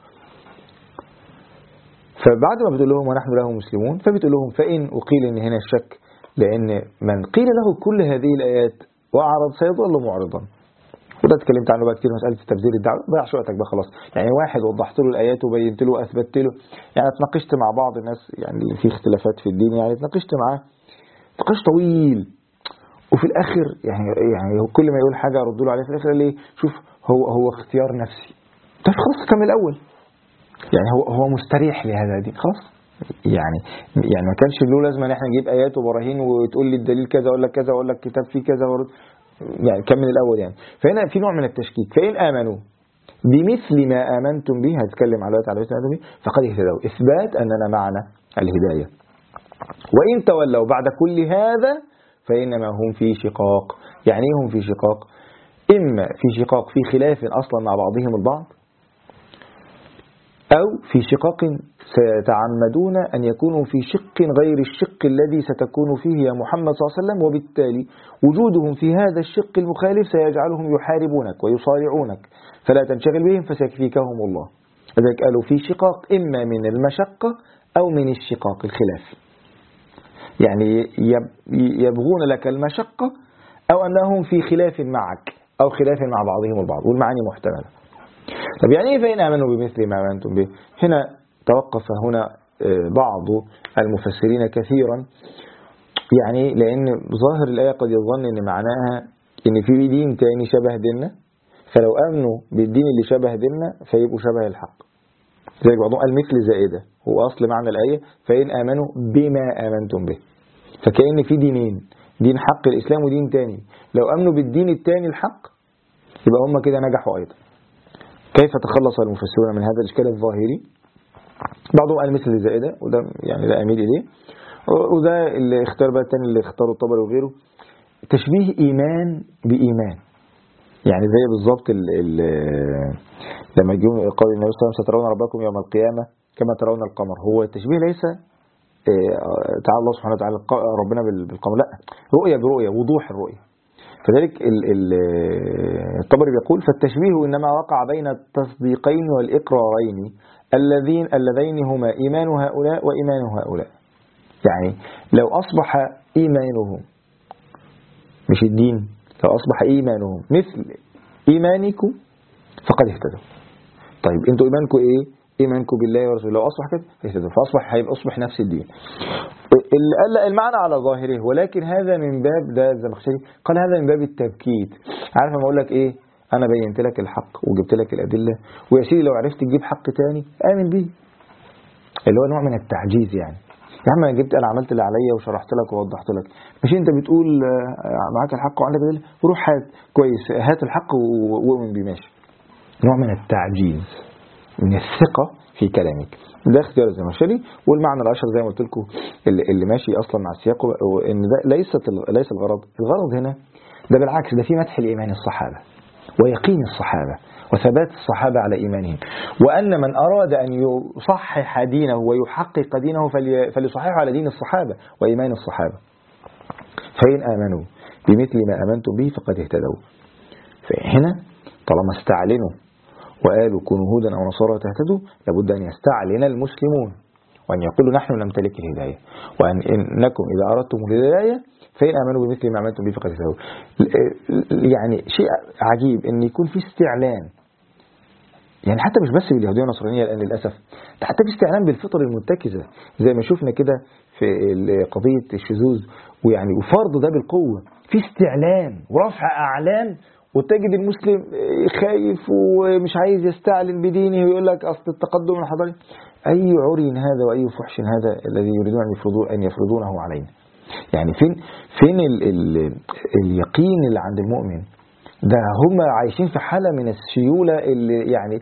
فبعد ما بتقول لهم ونحن له مسلمون، فبتقول لهم فإن أقيل إن هنا الشك، لأن من قيل له كل هذه الآيات وأعرض سيظل معرضا. وده اتكلمت عنه بقى كتير، مسألة تبذير الدعوة. ضيعش وقتك بقى خلاص. يعني واحد وضحت له الآيات وبينت له وأثبتت له، يعني اتناقشت مع بعض الناس يعني في اختلافات في الدين، يعني اتناقشت معاه نقاش طويل، وفي الاخر يعني كل ما يقول حاجه ارد له عليها، في الاخر ليه، شوف هو اختيار نفسي. طب خلاص كمل الاول، يعني هو مستريح لهذا الدين خلاص. يعني ما كانش له لازمه ان احنا نجيب ايات وبراهين وتقول لي الدليل كذا اقول لك كذا، اقول لك كتاب فيه كذا يعني كمل الاول. يعني فهنا في نوع من التشكيك. فان امنوا بمثل ما امنتم به، هتكلم على مثل ما امنتم به فقد اهتدوا، اثبات اننا معنا الهدايه. وان تولوا بعد كل هذا فإنما هم في شقاق. يعني هم في شقاق، إما في شقاق في خلاف أصلا مع بعضهم البعض، أو في شقاق سيتعمدون أن يكونوا في شق غير الشق الذي ستكون فيه يا محمد صلى الله عليه وسلم، وبالتالي وجودهم في هذا الشق المخالف سيجعلهم يحاربونك ويصارعونك، فلا تنشغل بهم فسيكفيكهم الله. لذلك قالوا في شقاق إما من المشقة أو من الشقاق الخلاف، يعني يبغون لك المشقة أو أنهم في خلاف معك أو خلاف مع بعضهم البعض، والمعاني محتملة. طب يعني إيه فإن آمنوا بمثل ما آمنتم به؟ هنا توقف هنا بعض المفسرين كثيرا، يعني لأن ظاهر الآية قد يظن أن معناها أن في دين تاني شبه ديننا، فلو آمنوا بالدين اللي شبه ديننا فيبقوا شبه الحق. زي بعضهم قال مثل زائدة، هو أصل معنى الآية فإن آمنوا بما آمنتم به، فكأن في دينين، دين حق الإسلام ودين تاني، لو أمنوا بالدين التاني الحق يبقى هم كده نجحوا أيضا. كيف تخلص المفسرون من هذا الإشكال الظاهري؟ بعضهم قال مثل الزائدة، وده يعني لا أميل إليه، وده اللي اختار بقى التاني اللي اختاره الطبري وغيره، تشبيه إيمان بإيمان. يعني زي بالظبط لما قال النبي صلى الله عليه وسلم سترون ربكم يوم القيامة كما ترون القمر. هو التشبيه ليس تعالى الله سبحانه وتعالى ربنا بالقمر، لا، رؤية برؤية، وضوح الرؤية. فذلك الطبري بيقول فالتشبيه إنما وقع بين التصديقين والإقرارين اللذين هما إيمان هؤلاء وإيمان هؤلاء. يعني لو أصبح إيمانهم مش الدين، لو أصبح إيمانهم مثل إيمانكم فقد اهتدوا. طيب أنتوا إيمانكم إيه؟ إيمانكم بالله ورسوله. لو أصبح كده اهتدوا، هيبقى أصبح نفس الدين. المعنى على ظاهره، ولكن هذا من باب، ده الزمخشري قال هذا من باب التبكيت. عارف لما أقول لك إيه؟ أنا بينت لك الحق وجبت لك الأدلة، ويا سيدي لو عرفت تجيب حق تاني آمن بيه، اللي هو نوع من التعجيز. يعني يا عم أنا عملت اللي عليا وشرحت لك ووضحت لك، مش أنت بتقول معاك الحق وعندك أدلة؟ روح هات كويس، هات الحق وأؤمن بيه، ماشي. نوع من التعجيز، من الثقة في كلامك. ده اختيار الزمخشري. والمعنى الأشهر زي ما قلت لكم اللي ماشي أصلا مع السياق، إن ده ليس الغرض هنا، ده بالعكس، ده في مدح الإيمان الصحابة ويقين الصحابة وثبات الصحابة على إيمانهم، وأن من أراد أن يصحح دينه ويحقق دينه فليصححه على دين الصحابة وإيمان الصحابة. فإن آمنوا بمثل ما آمنتم به فقد اهتدوا. فهنا طالما استعلنوا وقالوا كونوا هودا أو نصارى تهتدوا، لابد أن يستعلن المسلمون وأن يقولوا نحن نمتلك الهداية، وأنكم إذا أردتم الهداية فإن آمنوا بمثل ما آمنتم به فقد اهتدوا. يعني شيء عجيب أن يكون في استعلان، يعني حتى مش بس باليهودية والنصرانية الآن للأسف، ده حتى في استعلان بالفطر المتكزة زي ما شفنا كده في قضية الشذوذ، ويعني وفرض ده بالقوة، في استعلان ورفع أعلام، وتجد المسلم خايف ومش عايز يستعلن بدينه ويقول لك أصل التقدم الحضاري. أي عري هذا وأي فحش هذا الذي يريدون أن يفرضونه علينا؟ يعني فين اليقين اللي عند المؤمن ده؟ هم عايشين في حالة من السيولة اللي يعني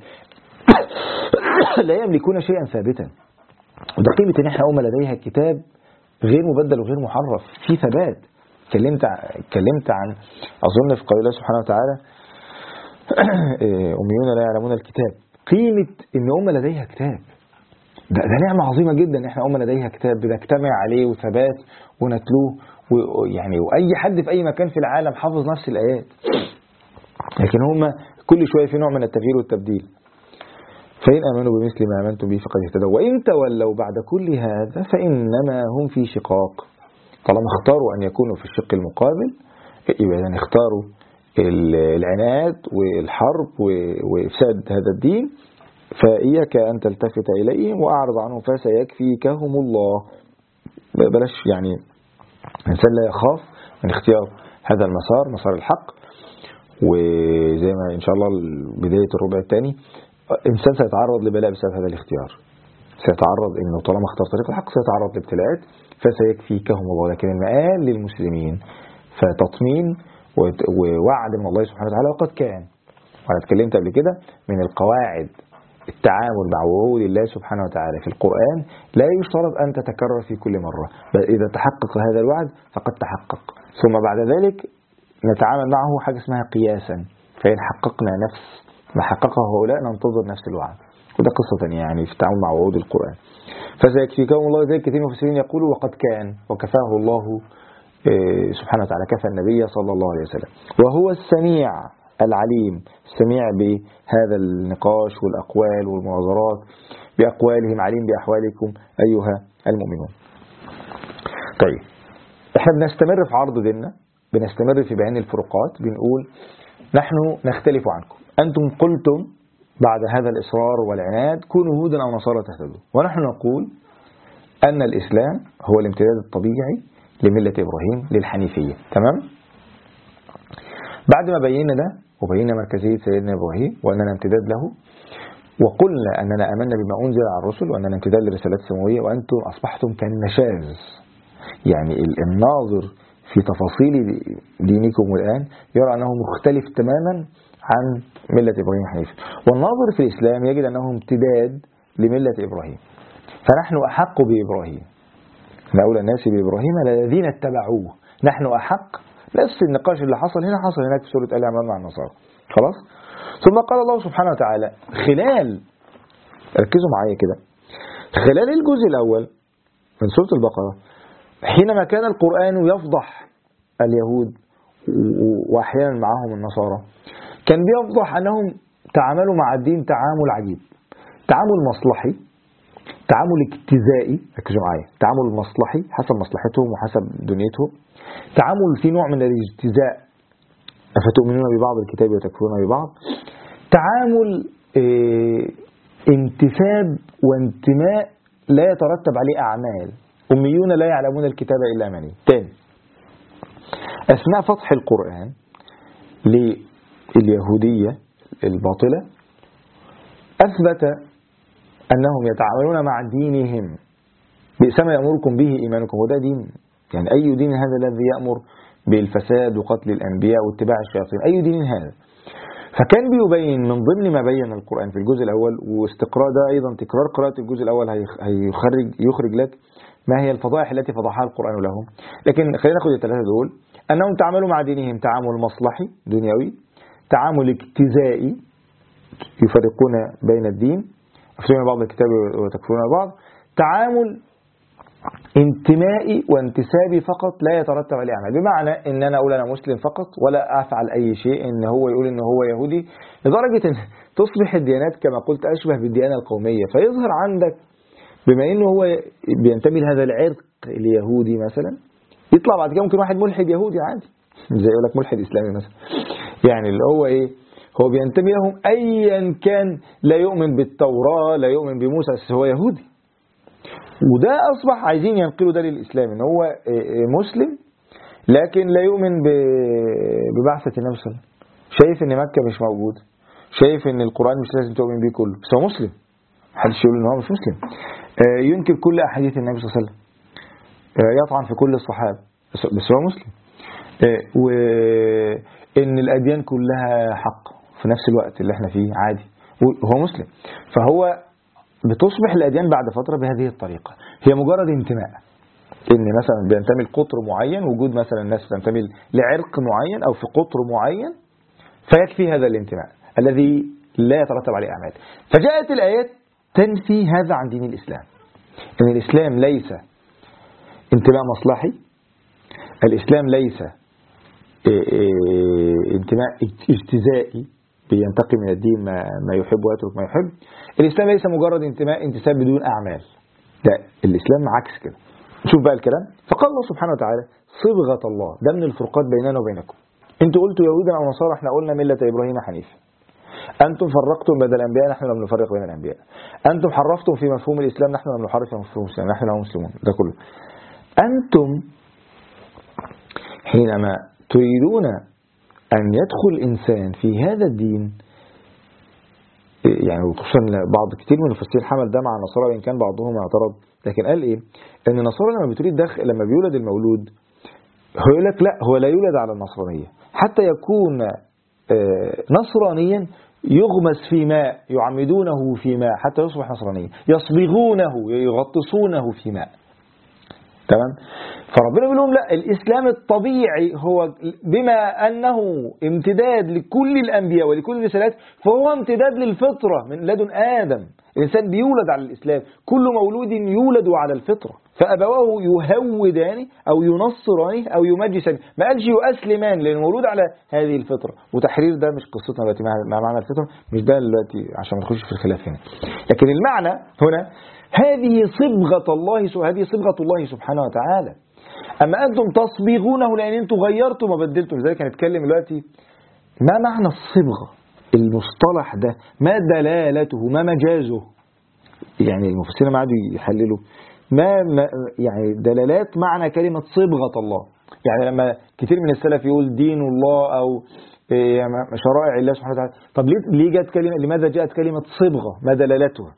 لا يملكون شيئا ثابتا. وده قيمة ان احنا أمة لديها كتاب غير مبدل وغير محرف، في ثبات. اتكلمت عن أظن في قول الله سبحانه وتعالى أميون لا يعلمون الكتاب. قيمة ان أمة لديها كتاب، ده نعمة عظيمة جدا ان احنا أمة لديها كتاب بنجتمع عليه وثبات ونتلوه، ويعني وأي حد في أي مكان في العالم حافظ نفس الآيات، لكن هم كل شوية في نوع من التغيير والتبديل. فإن آمنوا بمثل ما آمنتم به فقد اهتدوا وإن تولوا بعد كل هذا فإنما هم في شقاق. طالما اختاروا أن يكونوا في الشق المقابل، يبقى اختاروا العناد والحرب وإفساد هذا الدين، فإياك أن تلتفت إليهم وأعرض عنهم فسيكفيكهم الله. بلاش يعني الإنسان لا يخاف من اختيار هذا المسار، مسار الحق. وزي ما إن شاء الله بداية الربع الثاني، إنسان سيتعرض لبلاء بسبب هذا الاختيار، سيتعرض إنه طالما اختار طريق الحق سيتعرض لابتلاءات، فسيكفيكهم الله. لكن المآل للمسلمين فتطمين ووعد من الله سبحانه وتعالى وقد كان. وأنا اتكلمت قبل كده من القواعد التعامل مع وعود الله سبحانه وتعالى في القرآن، لا يشترط أن تتكرر في كل مرة، بل إذا تحقق هذا الوعد فقد تحقق، ثم بعد ذلك نتعامل معه حاجة اسمها قياسا، فإن حققنا نفس ما حققه هؤلاء ننتظر نفس الوعد. وده قصة ثانية يعني في التعامل مع وعود القرآن. فسيكفيكهم الله. زي كثير من المفسرين يقولوا وقد كان، وكفاه الله سبحانه وتعالى، كفى النبي صلى الله عليه وسلم، وهو السميع العليم، السميع بهذا النقاش والأقوال والمناظرات، بأقوالهم عليم بأحوالكم أيها المؤمنون. طيب احنا بنستمر في عرض ديننا، بنستمر في بيان الفروقات، بنقول نحن نختلف عنكم، أنتم قلتم بعد هذا الإصرار والعناد كونوا هودا أو نصارى تهتدوا، ونحن نقول أن الإسلام هو الامتداد الطبيعي لملة إبراهيم للحنيفية. تمام؟ بعد ما بينا ده وبينا مركزية سيدنا إبراهيم وأننا امتداد له، وقلنا أننا آمنا بما أنزل على الرسل وأننا امتداد لرسالات السماوية، وأنتم أصبحتم كالنشاز، يعني الناظر في تفاصيل دينكم الآن يرى أنه مختلف تماما عن ملة إبراهيم الحنيفة، والناظر في الإسلام يجد أنه امتداد لملة إبراهيم. فنحن أحق بإبراهيم، إن أولى الناس بإبراهيم الذين اتبعوه. نحن أحق، نفس النقاش اللي حصل هنا حصل هناك في سورة آل عمران مع النصارى. خلاص. ثم قال الله سبحانه وتعالى خلال، ركزوا معايا كده، خلال الجزء الأول من سورة البقرة، حينما كان القرآن يفضح اليهود وأحيانا معهم النصارى، كان بيفضح أنهم تعاملوا مع الدين تعامل عجيب، تعامل مصلحي، تعامل اجتزائي، ركزوا معايا، تعامل مصلحي حسب مصلحتهم وحسب دنيتهم، تعامل في نوع من الاجتزاء، أفتؤمنون ببعض الكتاب وتكفرون ببعض، تعامل انتساب وانتماء لا يترتب عليه أعمال، أميون لا يعلمون الكتاب إلا أماني. تاني، أثناء فتح القرآن لليهودية الباطلة أثبت أنهم يتعاملون مع دينهم بئس ما يأمركم به إيمانكم، وده دين، يعني أي دين هذا الذي يأمر بالفساد وقتل الأنبياء واتباع الشياطين، أي دين هذا؟ فكان بيبين من ضمن ما بين القرآن في الجزء الأول، واستقراء ده أيضا تكرار قراءة الجزء الأول يخرج لك ما هي الفضائح التي فضحها القرآن لهم. لكن خلينا ناخد الثلاثة دول، أنهم تعاملوا مع دينهم تعامل مصلحي دنيوي، تعامل اجتزائي يفرقون بين الدين، يفتون بعض الكتاب وتكفرون بعض، تعامل انتمائي وانتسابي فقط لا يترتب عليه أعمال، بمعنى ان انا اقول انا مسلم فقط ولا افعل اي شيء، ان هو يقول ان هو يهودي، لدرجة ان تصبح الديانات كما قلت اشبه بالديانة القومية، فيظهر عندك بما انه هو بينتمي لهذا العرق اليهودي مثلا، يطلع بعد كده ممكن واحد ملحد يهودي عادي، زي يقول لك ملحد اسلامي مثلا، يعني اللي هو ايه، هو بينتمي لهم ايا كان، لا يؤمن بالتوراة لا يؤمن بموسى، بس هو يهودي. وده أصبح عايزين ينقلوا ده للإسلام، إن هو مسلم لكن لا يؤمن ببعثة النبي صلى الله عليه وسلم، شايف إن مكة مش موجودة، شايف إن القرآن مش لازم تؤمن بيه كله، بس هو مسلم، محدش يقول إن هو مش مسلم، ينكر كل أحاديث النبي صلى الله عليه وسلم، يطعن في كل الصحابة، بس هو مسلم، وإن الأديان كلها حق في نفس الوقت اللي احنا فيه عادي، وهو مسلم. فهو بتصبح الأديان بعد فترة بهذه الطريقة، هي مجرد انتماء، إن مثلا بينتمي لقطر معين، وجود مثلا الناس تنتمي لعرق معين أو في قطر معين، فيكفي هذا الانتماء الذي لا يترتب عليه أعمال. فجاءت الآيات تنفي هذا عن دين الإسلام، إن الإسلام ليس انتماء مصلحي، الإسلام ليس انتماء اجتزائي بينتقي من الدين ما يحب ويترك ما يحب، الإسلام ليس مجرد انتساب بدون أعمال، لا، الإسلام عكس كده. شوف بقى الكلام، فقال الله سبحانه وتعالى صبغة الله، ده من الفرقات بيننا وبينكم، انتوا قلتوا يهودا أو نصارى، احنا قلنا ملة إبراهيم حنيفا، أنتم فرقتم بين الأنبياء، نحن لم نفرق بين الأنبياء، أنتم حرفتم في مفهوم الإسلام، نحن لم نحرف في مفهوم الإسلام، نحن له مسلمون، ده كله. أنتم حينما تريدون أن يدخل إنسان في هذا الدين، يعني خصوصا بعض كتير من المفسرين حمل ده مع النصارى وإن كان بعضهم اعترض، لكن قال إيه؟ إن النصارى لما بتريد دخل، لما بيولد المولود هو يقول لك لا، هو لا يولد على النصرانية، حتى يكون نصرانيا يغمس في ماء، يعمدونه في ماء حتى يصبح نصرانيا، يصبغونه يغطسونه في ماء، تمام؟ فربنا بيقول لهم لا، الإسلام الطبيعي هو بما أنه امتداد لكل الأنبياء ولكل الرسالات، فهو امتداد للفطرة من لدن آدم، الإنسان بيولد على الإسلام، كل مولود يولد على الفطرة، فأبواه يهودان أو ينصرانه أو يمجسان، ما قالش يؤسلمان، لأنه مولود على هذه الفطرة. وتحرير ده مش قصتنا دلوقتي مع معنى الفطرة، مش ده دلوقتي عشان ما نخش في الخلاف هنا، لكن المعنى هنا هذه صبغة الله، هذه صبغة الله سبحانه وتعالى. أما أنتم تصبغونه لأن أنتم غيرتم وبدلتم، لذلك هنتكلم دلوقتي ما معنى الصبغة، المصطلح ده ما دلالته، ما مجازه، يعني المفسرين ما عادوا يحللوا ما يعني دلالات معنى كلمة صبغة الله. يعني لما كتير من السلف يقول دين الله أو شرائع الله سبحانه وتعالى، طب ليه جاءت كلمة، لماذا جاءت كلمة صبغة، ما دلالتها؟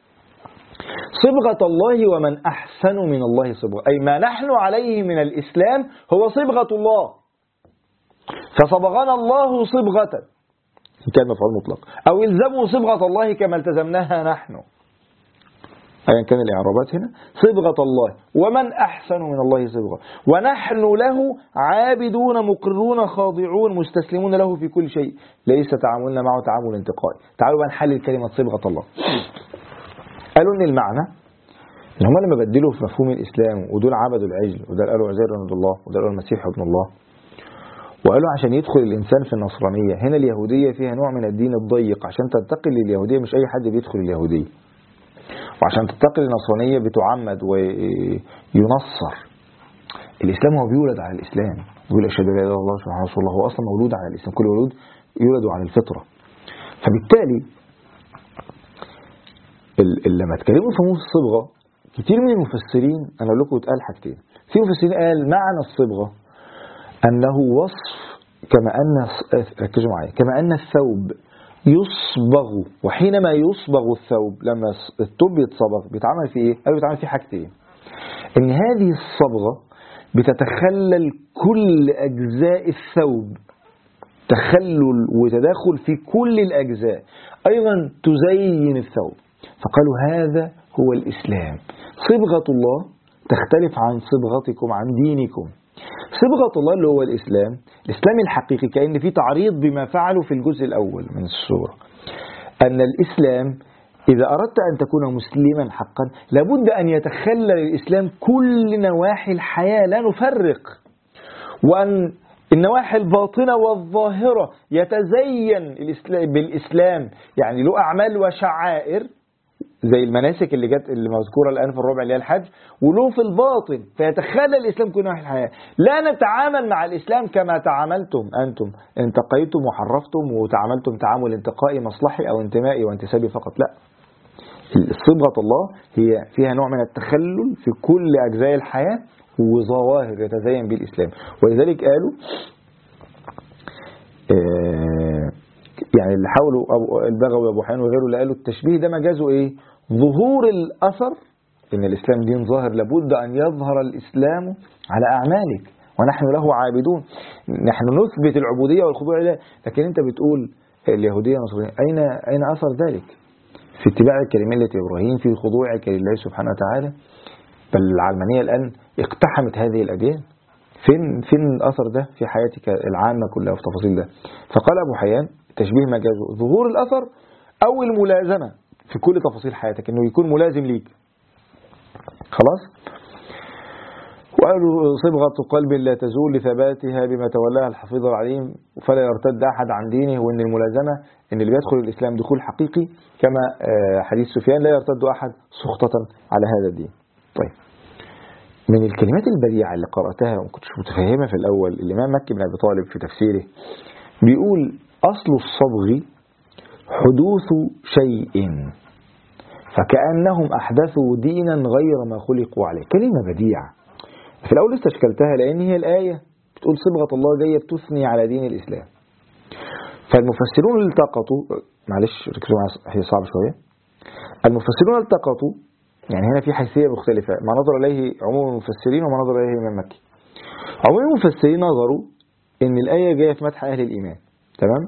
صبغة الله ومن أحسن من الله صبغة، أي ما نحن عليه من الإسلام هو صبغة الله، فصبغنا الله صبغة، كان مفعول مطلق، أو الزموا صبغة الله كما التزمناها نحن، أيا كان الإعرابات هنا، صبغة الله ومن أحسن من الله صبغة، ونحن له عابدون مقرون خاضعون مستسلمون له في كل شيء، ليس تعاملنا معه تعامل انتقائي. تعالوا بقى نحلل كلمة صبغة الله. قالوا ان المعنى ان هم لما بدلوا في مفهوم الاسلام، ودول عبدوا العجل، وده قالوا عزير ابن الله، وده قالوا المسيح ابن الله، وقالوا عشان يدخل الإنسان في النصرانية، هنا اليهودية فيها نوع من الدين الضيق، عشان تنتقل لليهودية مش أي حد بيدخل اليهودية، وعشان تنتقل للنصرانية بتعمد وينصر. الإسلام هو بيولد على الإسلام، يقول أشهد أن لا إله إلا الله وأن محمدا رسول الله، هو أصلا مولود على الإسلام، كل مولود يولد على الفطرة. فبالتالي لما اتكلموا في موضوع الصبغة، كتير من المفسرين، أنا أقول لكم اتقال حاجتين. في مفسرين قال معنى الصبغة أنه وصف، كما أن، ركزوا معايا، كما أن الثوب يصبغ، وحينما يصبغ الثوب، لما الثوب يتصبغ بيتعمل فيه إيه؟ قالوا بيتعمل فيه حاجتين، إن هذه الصبغة بتتخلل كل أجزاء الثوب، تخلل وتداخل في كل الأجزاء، أيضا تزين الثوب. فقالوا هذا هو الإسلام، صبغة الله تختلف عن صبغتكم، عن دينكم. صبغة الله اللي هو الإسلام، الإسلام الحقيقي، كأن في تعريض بما فعلوا في الجزء الأول من السورة، أن الإسلام إذا أردت أن تكون مسلما حقا لابد أن يتخلل الإسلام كل نواحي الحياة، لا نفرق، وأن النواحي الباطنة والظاهرة يتزين بالإسلام، يعني له أعمال وشعائر زي المناسك اللي جت اللي مذكورة الآن في الربع اللي هي الحج، وله في الباطن، فيتخلل الإسلام كل نواحي الحياة. لا نتعامل مع الإسلام كما تعاملتم أنتم، انتقيتم وحرفتم وتعاملتم تعامل انتقائي مصلحي أو انتمائي وانتسابي فقط، لا. صبغة الله هي فيها نوع من التخلل في كل أجزاء الحياة وظواهر يتزين بالإسلام. ولذلك قالوا يعني اللي حاولوا البغوي وابو حيان وغيره اللي قالوا التشبيه ده مجازه ايه؟ ظهور الأثر، ان الإسلام دين ظاهر، لابد أن يظهر الإسلام على أعمالك ونحن له عابدون. نحن نثبت العبودية والخضوع لله، لكن انت بتقول اليهودية والنصرانية، أين أثر ذلك؟ في اتباعك لملة إبراهيم، في خضوعك لله سبحانه وتعالى. بل العلمانية الآن اقتحمت هذه الأديان، فين الأثر ده في حياتك العامة كلها في تفاصيل ده؟ فقال أبو حيان تشبيه مجازه ظهور الأثر أو الملازمة في كل تفاصيل حياتك، إنه يكون ملازم ليك. خلاص. وقالوا صبغة قلب لا تزول لثباتها بما تولاها الحفيظ العليم، فلا يرتد أحد عن دينه، وإن الملازمة إن اللي بيدخل الإسلام دخول حقيقي، كما حديث سفيان لا يرتد أحد سخطة على هذا الدين. طيب، من الكلمات البديعة اللي قرأتها وما كنتش متفهمة في الأول، الإمام مكي بن أبي طالب في تفسيره بيقول أصل الصبغ حدوث شيء فكأنهم أحدثوا دينا غير ما خلقوا عليه. كلمة بديعة في الأول استشكلتها، لأن هي الآية بتقول صبغة الله جاية بتثني على دين الإسلام. فالمفسرون التقطوا، معلش ركزوا معايا هي صعبة شوية، المفسرون التقطوا، يعني هنا في حيثية مختلفة، ما نظر إليه عموم المفسرين وما نظر إليه الإمام مكي. عموم المفسرين نظروا إن الآية جاية في مدح أهل الإيمان، تمام،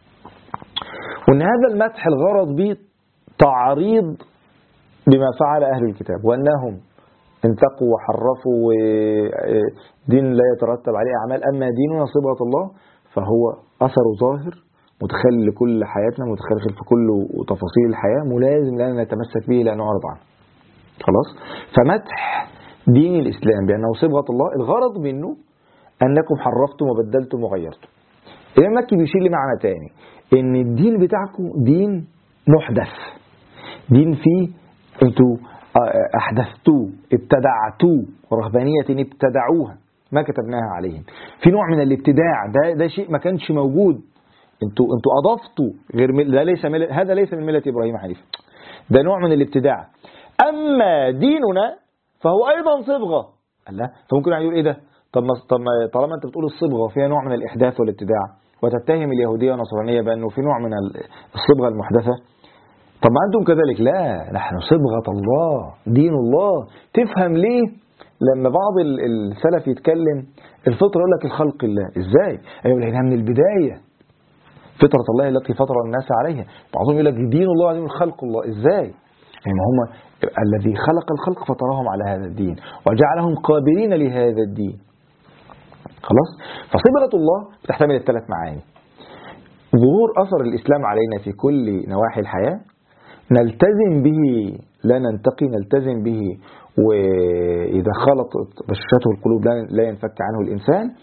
وإن هذا المدح الغرض به تعريض بما فعل أهل الكتاب، وأنهم انتقوا وحرفوا ودين لا يترتب عليه أعمال، أما ديننا صبغة الله فهو أثر ظاهر متخلل لكل حياتنا، متخلل في كل تفاصيل الحياة، ملازم لنا نتمسك به لا نعرض عنه. خلاص. فمدح دين الإسلام بأنه صبغة الله الغرض منه أنكم حرفتم وبدلتم وغيرتم. الإمام مكي بيشير لمعنى تاني، إن الدين بتاعكم دين محدث، دين فيه أنتوا أحدثتوه، ابتدعتوه، رهبانية ابتدعوها ما كتبناها عليهم، في نوع من الابتداع، ده شيء ما كانش موجود، انتوا أضفتوا غير هذا ليس من ملة إبراهيم حنيفا، ده نوع من الابتداع. أما ديننا فهو أيضا صبغة. الله، فممكن يقول إيه ده؟ طب طالما أنت بتقول الصبغة فيها نوع من الإحداث والابتداع، وتتهم اليهودية والنصرانية بأنه في نوع من الصبغة المحدثة، طب ما أنتم كذلك. لا، نحن صبغة الله، دين الله. تفهم ليه لما بعض السلف يتكلم الفطرة يقول لك الخلق الله، إزاي؟ يقول لك من البداية فطرة الله التي فطر الناس عليها. بعضهم يقول لك دين الله عظيم خلق الله، إزاي؟ يعني هم الذي خلق الخلق فطرهم على هذا الدين وجعلهم قابلين لهذا الدين. خلاص. فصبغة الله بتحتمل الثلاث معاني: ظهور أثر الإسلام علينا في كل نواحي الحياة، نلتزم به لا ننتقي، نلتزم به وإذا خلطت بشرته القلوب لا ينفك عنه الإنسان،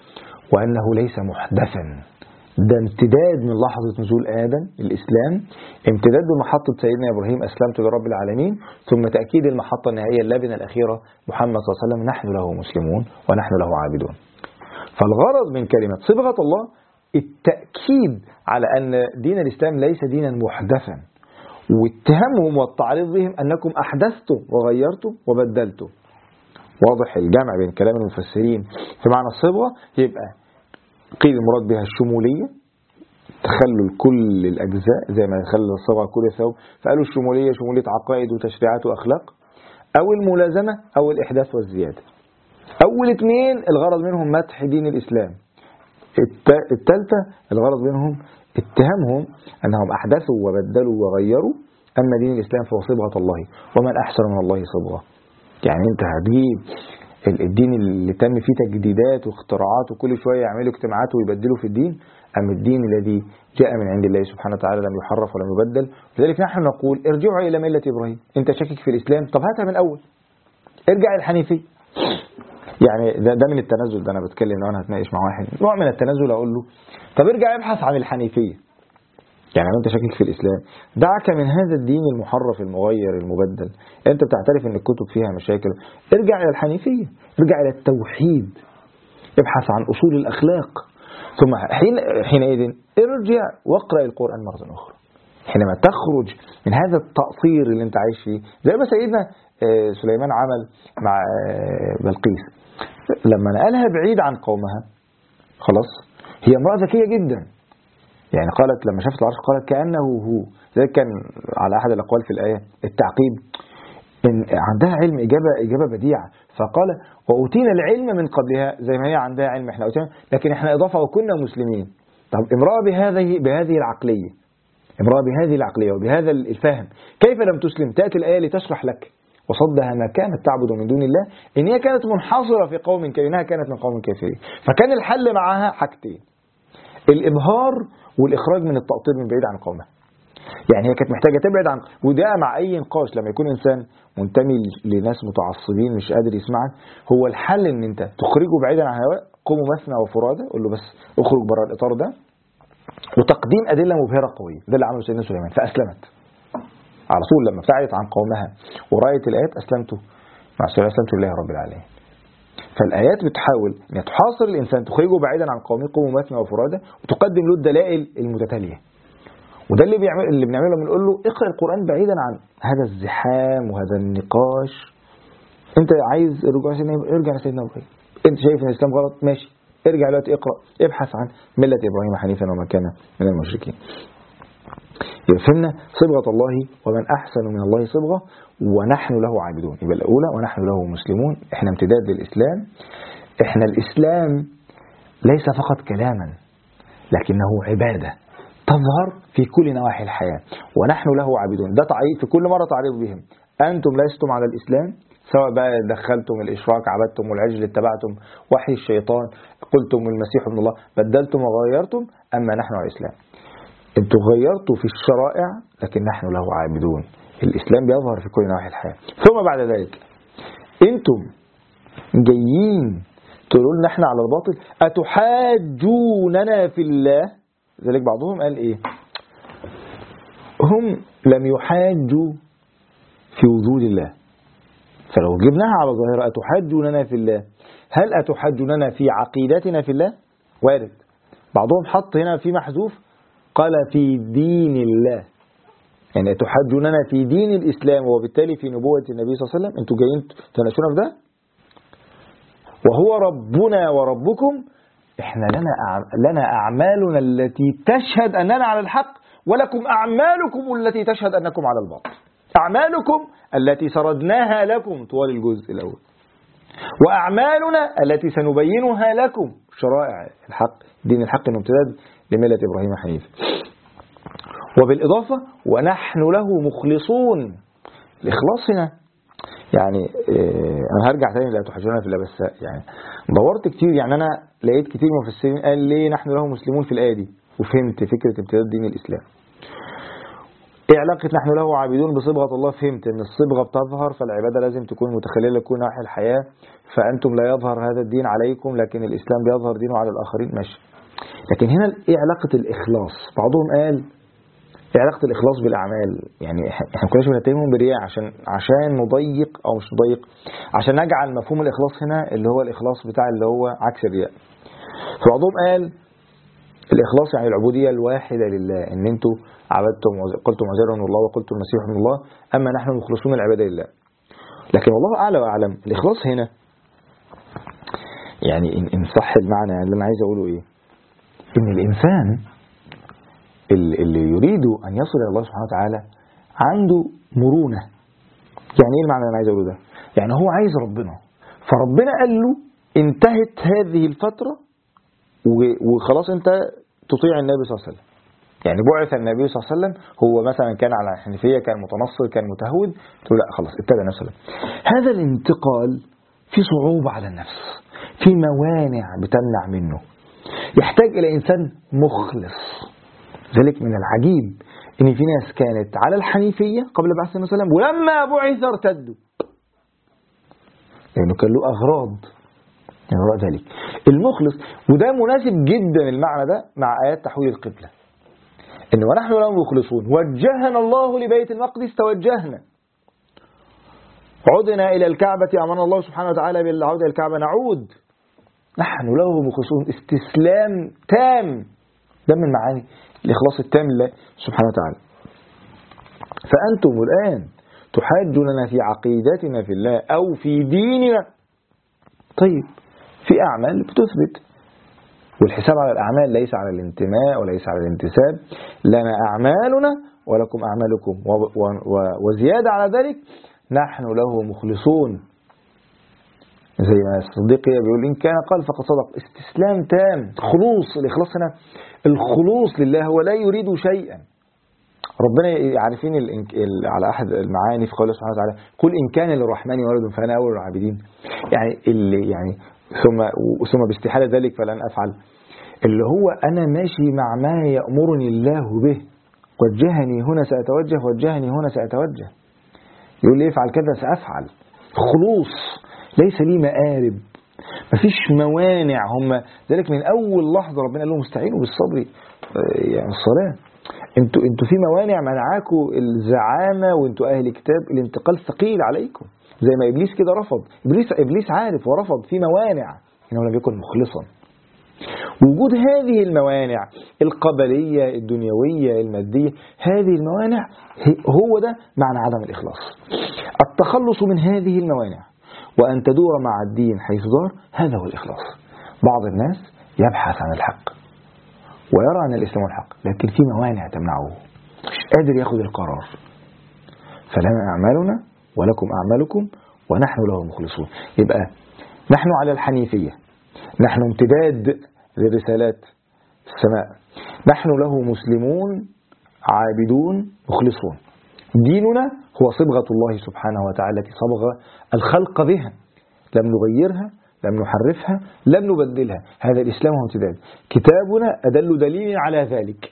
وأنه ليس محدثا، ده امتداد من لحظة نزول آدم الإسلام، امتداد بمحطة سيدنا إبراهيم أسلمت لرب العالمين، ثم تأكيد المحطة النهائية اللبنة الأخيرة محمد صلى الله عليه وسلم نحن له مسلمون ونحن له عابدون. فالغرض من كلمة صبغة الله التأكيد على أن دين الإسلام ليس دينا محدثا، واتهامهم والتعريض بهم أنكم أحدثتم وغيرتم وبدلتم. واضح الجمع بين كلام المفسرين في معنى الصبغة. يبقى قيل المراد بها الشمولية، تخلل كل الأجزاء زي ما يخلل الصبغة كل ثوب، فقالوا الشمولية شمولية عقائد وتشريعات وأخلاق، أو الملازمة أو الإحداث والزيادة. أول اثنين الغرض منهم مدح دين الإسلام، الثالثة الغرض منهم اتهامهم أنهم أحدثوا وبدلوا وغيروا، أما دين الإسلام فهو صبغة الله، ومن أحسن من الله صبغة. يعني أنت هتجيب الدين اللي تم فيه تجديدات واختراعات وكل شوية يعملوا اجتماعات ويبدلوا في الدين، أم الدين الذي جاء من عند الله سبحانه وتعالى لم يحرف ولم يبدل. لذلك نحن نقول ارجعوا إلى ملة إبراهيم. أنت شاكك في الإسلام، طب هاتها من الأول، ارجع الحنيفية. يعني ده من التنزل، ده أنا بتكلم لو أنا هتناقش مع واحد نوع من التنزل أقول له طب ارجع ابحث عن الحنيفية. يعني لو أنت شاكك في الإسلام دعك من هذا الدين المحرف المغير المبدل، أنت بتعترف أن الكتب فيها مشاكل، ارجع إلى الحنيفية، ارجع إلى التوحيد، ابحث عن أصول الأخلاق، ثم حينئذ ارجع واقرأ القرآن مرة أخرى. حينما تخرج من هذا التقصير اللي أنت عايش فيه، زي ما سيدنا سليمان عمل مع بلقيس لما نقلها بعيد عن قومها، خلاص هي امرأة ذكية جدا، يعني قالت لما شافت العرش قالت كأنه هو. ذلك كان على أحد الأقوال في الآية التعقيب إن عندها علم، إجابة بديعة، فقال وأوتينا العلم من قبلها، زي ما هي عندها علم احنا أوتينا، لكن احنا إضافة وكنا مسلمين. طب امرأة بهذه العقلية، امرأة بهذه العقلية وبهذا الفهم كيف لم تسلم؟ تأتي الآية لتشرح لك وصدها ما كانت تعبد من دون الله، إن هي كانت منحصرة في قوم كأنها كانت من قوم كافرين. فكان الحل معها حاجتين، الإبهار والإخراج من التقطير من بعيد عن قومها. يعني هي كانت محتاجة تبعد عن، وده مع أي نقاش لما يكون إنسان منتمي لناس متعصبين مش قادر يسمعك، هو الحل إن أنت تخرجه بعيدا عن هواء، قوموا مثنى وفرادى، قول له بس اخرج بره الإطار ده، وتقديم أدلة مبهرة قوية. ده اللي عمله سيدنا سليمان، فأسلمت على طول لما ابتعدت عن قومها ورأيت الآيات أسلمت لله رب العالمين. فالآيات بتحاول أن تحاصر الإنسان، تخرجه بعيدا عن قومه، قوموا مثنى وفرادى، وتقدم له الدلائل المتتالية. وده اللي بنعمله لما نقول له اقرأ القرآن بعيدا عن هذا الزحام وهذا النقاش. انت عايز ارجع لسيدنا ابراهيم، انت شايف ان الاسلام غلط، ماشي، ارجع دلوقتي اقرأ ابحث عن ملة ابراهيم حنيفا وما كان من المشركين. يفهمنا صبغة الله ومن أحسن من الله صبغة ونحن له عابدون. يبقى الأولى ونحن له مسلمون، احنا امتداد للإسلام. احنا الإسلام ليس فقط كلاما لكنه عبادة تظهر في كل نواحي الحياة، ونحن له عابدون. ده تعريض في كل مرة تعريض بهم، أنتم لستم على الإسلام، سواء بقى دخلتم الإشراك، عبدتم العجل، اتبعتم وحي الشيطان، قلتم المسيح ابن الله، بدلتم وغيرتم، أما نحن على الإسلام. انتوا غيرتوا في الشرائع لكن نحن له عابدون. الإسلام بيظهر في كل نواحي الحياة. ثم بعد ذلك انتم جايين تقولوا لنا احنا على الباطل، أتحاجوننا في الله. ذلك بعضهم قال ايه، هم لم يحاجوا في وجود الله، فلو جبناها على ظاهرة أتحاجوننا في الله، هل أتحاجوننا في عقيدتنا في الله؟ وارد. بعضهم حط هنا في محذوف قال في دين الله، يعني تحاجوننا في دين الإسلام، وبالتالي في نبوة النبي صلى الله عليه وسلم. انتوا جايين تناقشونا في ده، وهو ربنا وربكم، احنا لنا أعمالنا التي تشهد أننا على الحق، ولكم أعمالكم التي تشهد أنكم على الباطل. أعمالكم التي سردناها لكم طوال الجزء الأول، وأعمالنا التي سنبينها لكم، شرائع الحق، دين الحق امتداد لملة إبراهيم حنيفا. وبالإضافة ونحن له مخلصون. الإخلاص هنا يعني أنا هرجع تاني لا تحاجوننا في الله، بس يعني دورت كتير، يعني أنا لقيت كتير مفسرين قال ليه نحن له مسلمون في الآية دي، وفهمت فكرة امتداد دين الإسلام. ايه علاقة نحن له عابدون بصبغة الله؟ فهمت ان الصبغة بتظهر فالعبادة لازم تكون متخللة لكل نواحي الحياة، فأنتم لا يظهر هذا الدين عليكم لكن الإسلام بيظهر دينه على الآخرين، ماشي. لكن هنا ايه علاقة الإخلاص؟ بعضهم قال ايه علاقة الإخلاص بالأعمال؟ يعني احنا كناش بنتهمهم بالرياء عشان نضيق أو مش نضيق، عشان نجعل مفهوم الإخلاص هنا اللي هو الإخلاص بتاع اللي هو عكس الرياء. فبعضهم قال الإخلاص يعني العبودية الواحدة لله، ان انتوا عبدتم قلتم عزير من الله وقلتم المسيح من الله، أما نحن مخلصون العبادة لله. لكن والله أعلى وأعلم الإخلاص هنا يعني إن صح المعنى اللي أنا عايز أقوله إيه؟ إن الإنسان اللي يريد أن يصل إلى الله سبحانه وتعالى عنده مرونة. يعني إيه المعنى اللي أنا عايز أقوله ده؟ يعني هو عايز ربنا، فربنا قال له انتهت هذه الفترة وخلاص أنت تطيع النبي صلى الله عليه وسلم. يعني بعث النبي صلى الله عليه وسلم، هو مثلا كان على الحنيفية، كان متنصر، كان متهود، تقول لا خلاص اتبع النبي صلى الله عليه وسلم. هذا الانتقال في صعوبة على النفس، في موانع بتمنع منه، يحتاج إلى إنسان مخلص. ذلك من العجيب إن في ناس كانت على الحنيفية قبل بعث النبي صلى الله عليه وسلم ولما بعث ارتدوا، لأنه كان له أغراض من وراء ذلك. المخلص، وده مناسب جدا المعنى ده مع آيات تحويل القبلة، إن ونحن له مخلصون وجهنا الله لبيت المقدس، توجهنا عدنا إلى الكعبة، أمرنا الله سبحانه وتعالى بالعودة إلى الكعبة، نعود نحن له مخلصون، استسلام تام. ده من معاني الإخلاص التام لله سبحانه وتعالى. فأنتم الآن تحاجوننا في عقيدتنا في الله أو في ديننا. طيب في أعمال بتثبت، والحساب على الأعمال ليس على الانتماء وليس على الانتساب، لنا أعمالنا ولكم أعمالكم، وزيادة على ذلك نحن له مخلصون. زي ما الصديق بيقول إن كان قال فقد صدق، استسلام تام، خلوص. الإخلاص هنا الخلوص لله، هو لا يريد شيئا. ربنا عارفين على أحد المعاني في قوله سبحانه وتعالى قل إن كان للرحمن ولد فأنا أول العابدين، يعني اللي يعني ثم باستحالة ذلك فلن أفعل، اللي هو أنا ماشي مع ما يأمرني الله به، وجهني هنا سأتوجه، وجهني هنا سأتوجه، يقول لي افعل كذا سأفعل. خلوص، ليس لي مآرب، مفيش موانع. هم ذلك من أول لحظة ربنا قال لهم استعينوا بالصبر يعني الصلاة. انتوا في موانع منعاكم الزعامة، وانتوا أهل كتاب، الانتقال ثقيل عليكم، زي ما إبليس كده رفض. إبليس عارف ورفض، في موانع، إنه لم يكن مخلصا. وجود هذه الموانع القبلية الدنيوية المادية، هذه الموانع هو ده معنى عدم الإخلاص. التخلص من هذه الموانع وأن تدور مع الدين حيث دار، هذا هو الإخلاص. بعض الناس يبحث عن الحق ويرى أن الإسلام الحق، لكن في موانع تمنعه، مش قادر ياخد القرار. فلنا أعمالنا ولكم أعمالكم ونحن له مخلصون. يبقى نحن على الحنيفية، نحن امتداد لرسالات السماء، نحن له مسلمون عابدون مخلصون. ديننا هو صبغة الله سبحانه وتعالى التي صبغ الخلق بها، لم نغيرها، لم نحرفها، لم نبدلها. هذا الإسلام هو امتداد. كتابنا أدل دليل على ذلك،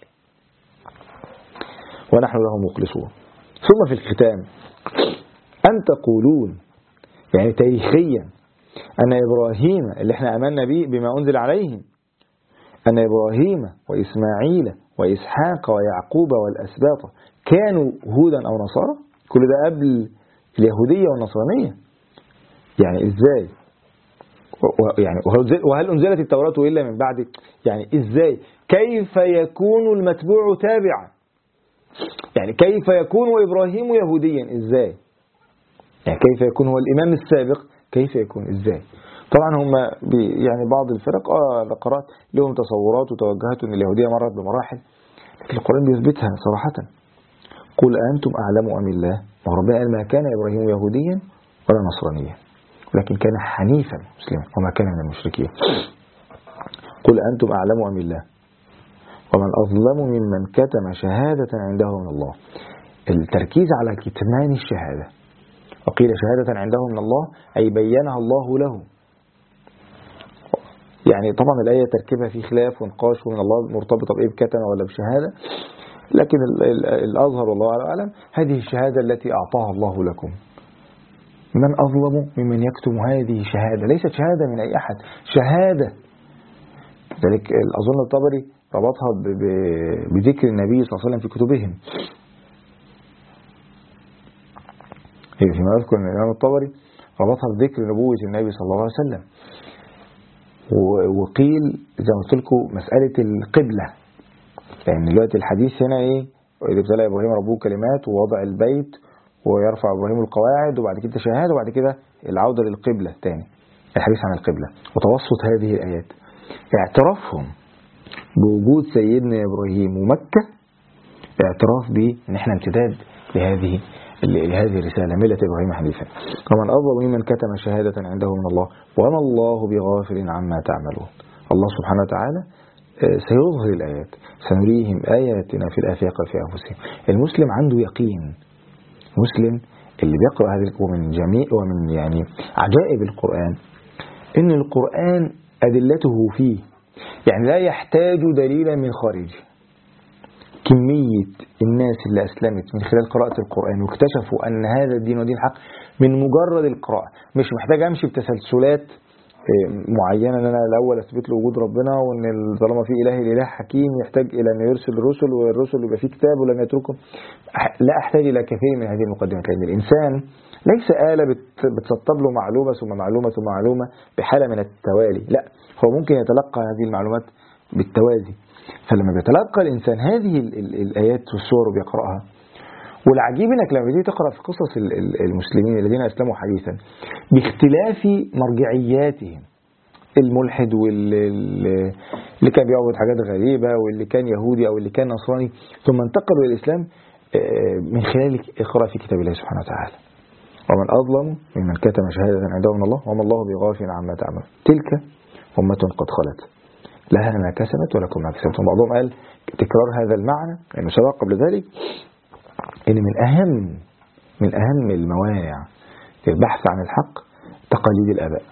ونحن له مخلصون. ثم في الختام أن تقولون، يعني تاريخيا، أن إبراهيم اللي احنا أمنا به بما أنزل عليه، أن إبراهيم وإسماعيل وإسحاق ويعقوب والأسباط كانوا هودا أو نصارى. كل ده قبل اليهودية والنصرانية. يعني إزاي؟ يعني وهل أنزلت التوراة إلا من بعد؟ يعني إزاي؟ كيف يكون المتبوع تابعا؟ يعني كيف يكون إبراهيم يهوديا؟ إزاي؟ يعني كيف يكون هو الإمام السابق؟ كيف يكون؟ إزاي؟ طبعا هم يعني بعض الفرق قرأت لهم تصورات وتوجهات أن اليهودية مرت بمراحل، لكن القرآن بيثبتها صراحة. قل أنتم أعلم أم الله؟ وربنا قال ما كان إبراهيم يهوديا ولا نصرانيا، ولكن كان حنيفا مسلما وما كان من المشركين. قل أنتم أعلم أم الله ومن أظلم ممن كتم شهادة عنده من الله. التركيز على كتمان الشهادة، وقيل شهادة عنده من الله أي بينها الله له. يعني طبعا الآية تركيبها في خلاف ونقاش، ومن الله مرتبطة بإيه، بكتم ولا بشهادة، لكن الأظهر والله أعلم هذه الشهادة التي أعطاها الله لكم. من أظلم ممن يكتم هذه الشهادة، ليست شهادة من أي أحد، شهادة. ذلك أظن الطبري ربطها بذكر النبي صلى الله عليه وسلم في كتبهم. فيما أذكر أن الإمام الطبري ربطها بذكر نبوة النبي صلى الله عليه وسلم. وقيل زي ما قلت لكم مسألة القبلة، يعني دلوقتي الحديث هنا إيه؟ وإذ ابتلى إبراهيم ربه كلمات ووضع البيت ويرفع إبراهيم القواعد، وبعد كده شهادة، وبعد كده العودة للقبلة تاني، الحديث عن القبلة وتوسط هذه الآيات. اعترافهم بوجود سيدنا إبراهيم ومكة اعتراف بأن احنا امتداد لهذه الرسالة، ملة إبراهيم حنيفا. ومن أظلم ممن كتم شهادة عنده من الله وما الله بغافل عما تعملون. الله سبحانه وتعالى سيظهر الآيات، سنريهم آياتنا في الآفاق وفي أنفسهم. المسلم عنده يقين، مسلم اللي بيقرأ هذه ومن يعني عجائب القرآن إن القرآن أدلته فيه، يعني لا يحتاج دليلا من خارجه. كمية الناس اللي أسلمت من خلال قراءة القرآن واكتشفوا أن هذا الدين ودين حق من مجرد القراءة، مش محتاج أمشي بتسلسلات معينة أن أنا الأول أثبت له وجود ربنا، وأن طالما في إله حكيم يحتاج إلى أن يرسل الرسل، والرسل يبقى فيه كتاب ولن يتركه. لا أحتاج إلى كثير من هذه المقدمات، لأن الإنسان ليس آلة بتسطب له معلومة ثم معلومة ثم معلومة بحالة من التوالي، لا، هو ممكن يتلقى هذه المعلومات بالتوازي. فلما بيتلقى الإنسان هذه الآيات والسور وبيقرأها، والعجيب انك لما بتيجي تقرأ في قصص المسلمين الذين أسلموا حديثا باختلاف مرجعياتهم، الملحد واللي كان بيعبد حاجات غريبة، واللي كان يهودي أو اللي كان نصراني، ثم انتقلوا إلى الإسلام من خلال القراءة في كتاب الله سبحانه وتعالى. ومن أظلم ممن كتم شهادة عنده من الله وما الله بغافل عما تعمل. تلك أمة قد خلت لها ما كسبت ولكم ما كسبتم. بعضهم قال تكرار هذا المعنى لأنه سبق قبل ذلك إن من أهم الموانع في البحث عن الحق تقاليد الآباء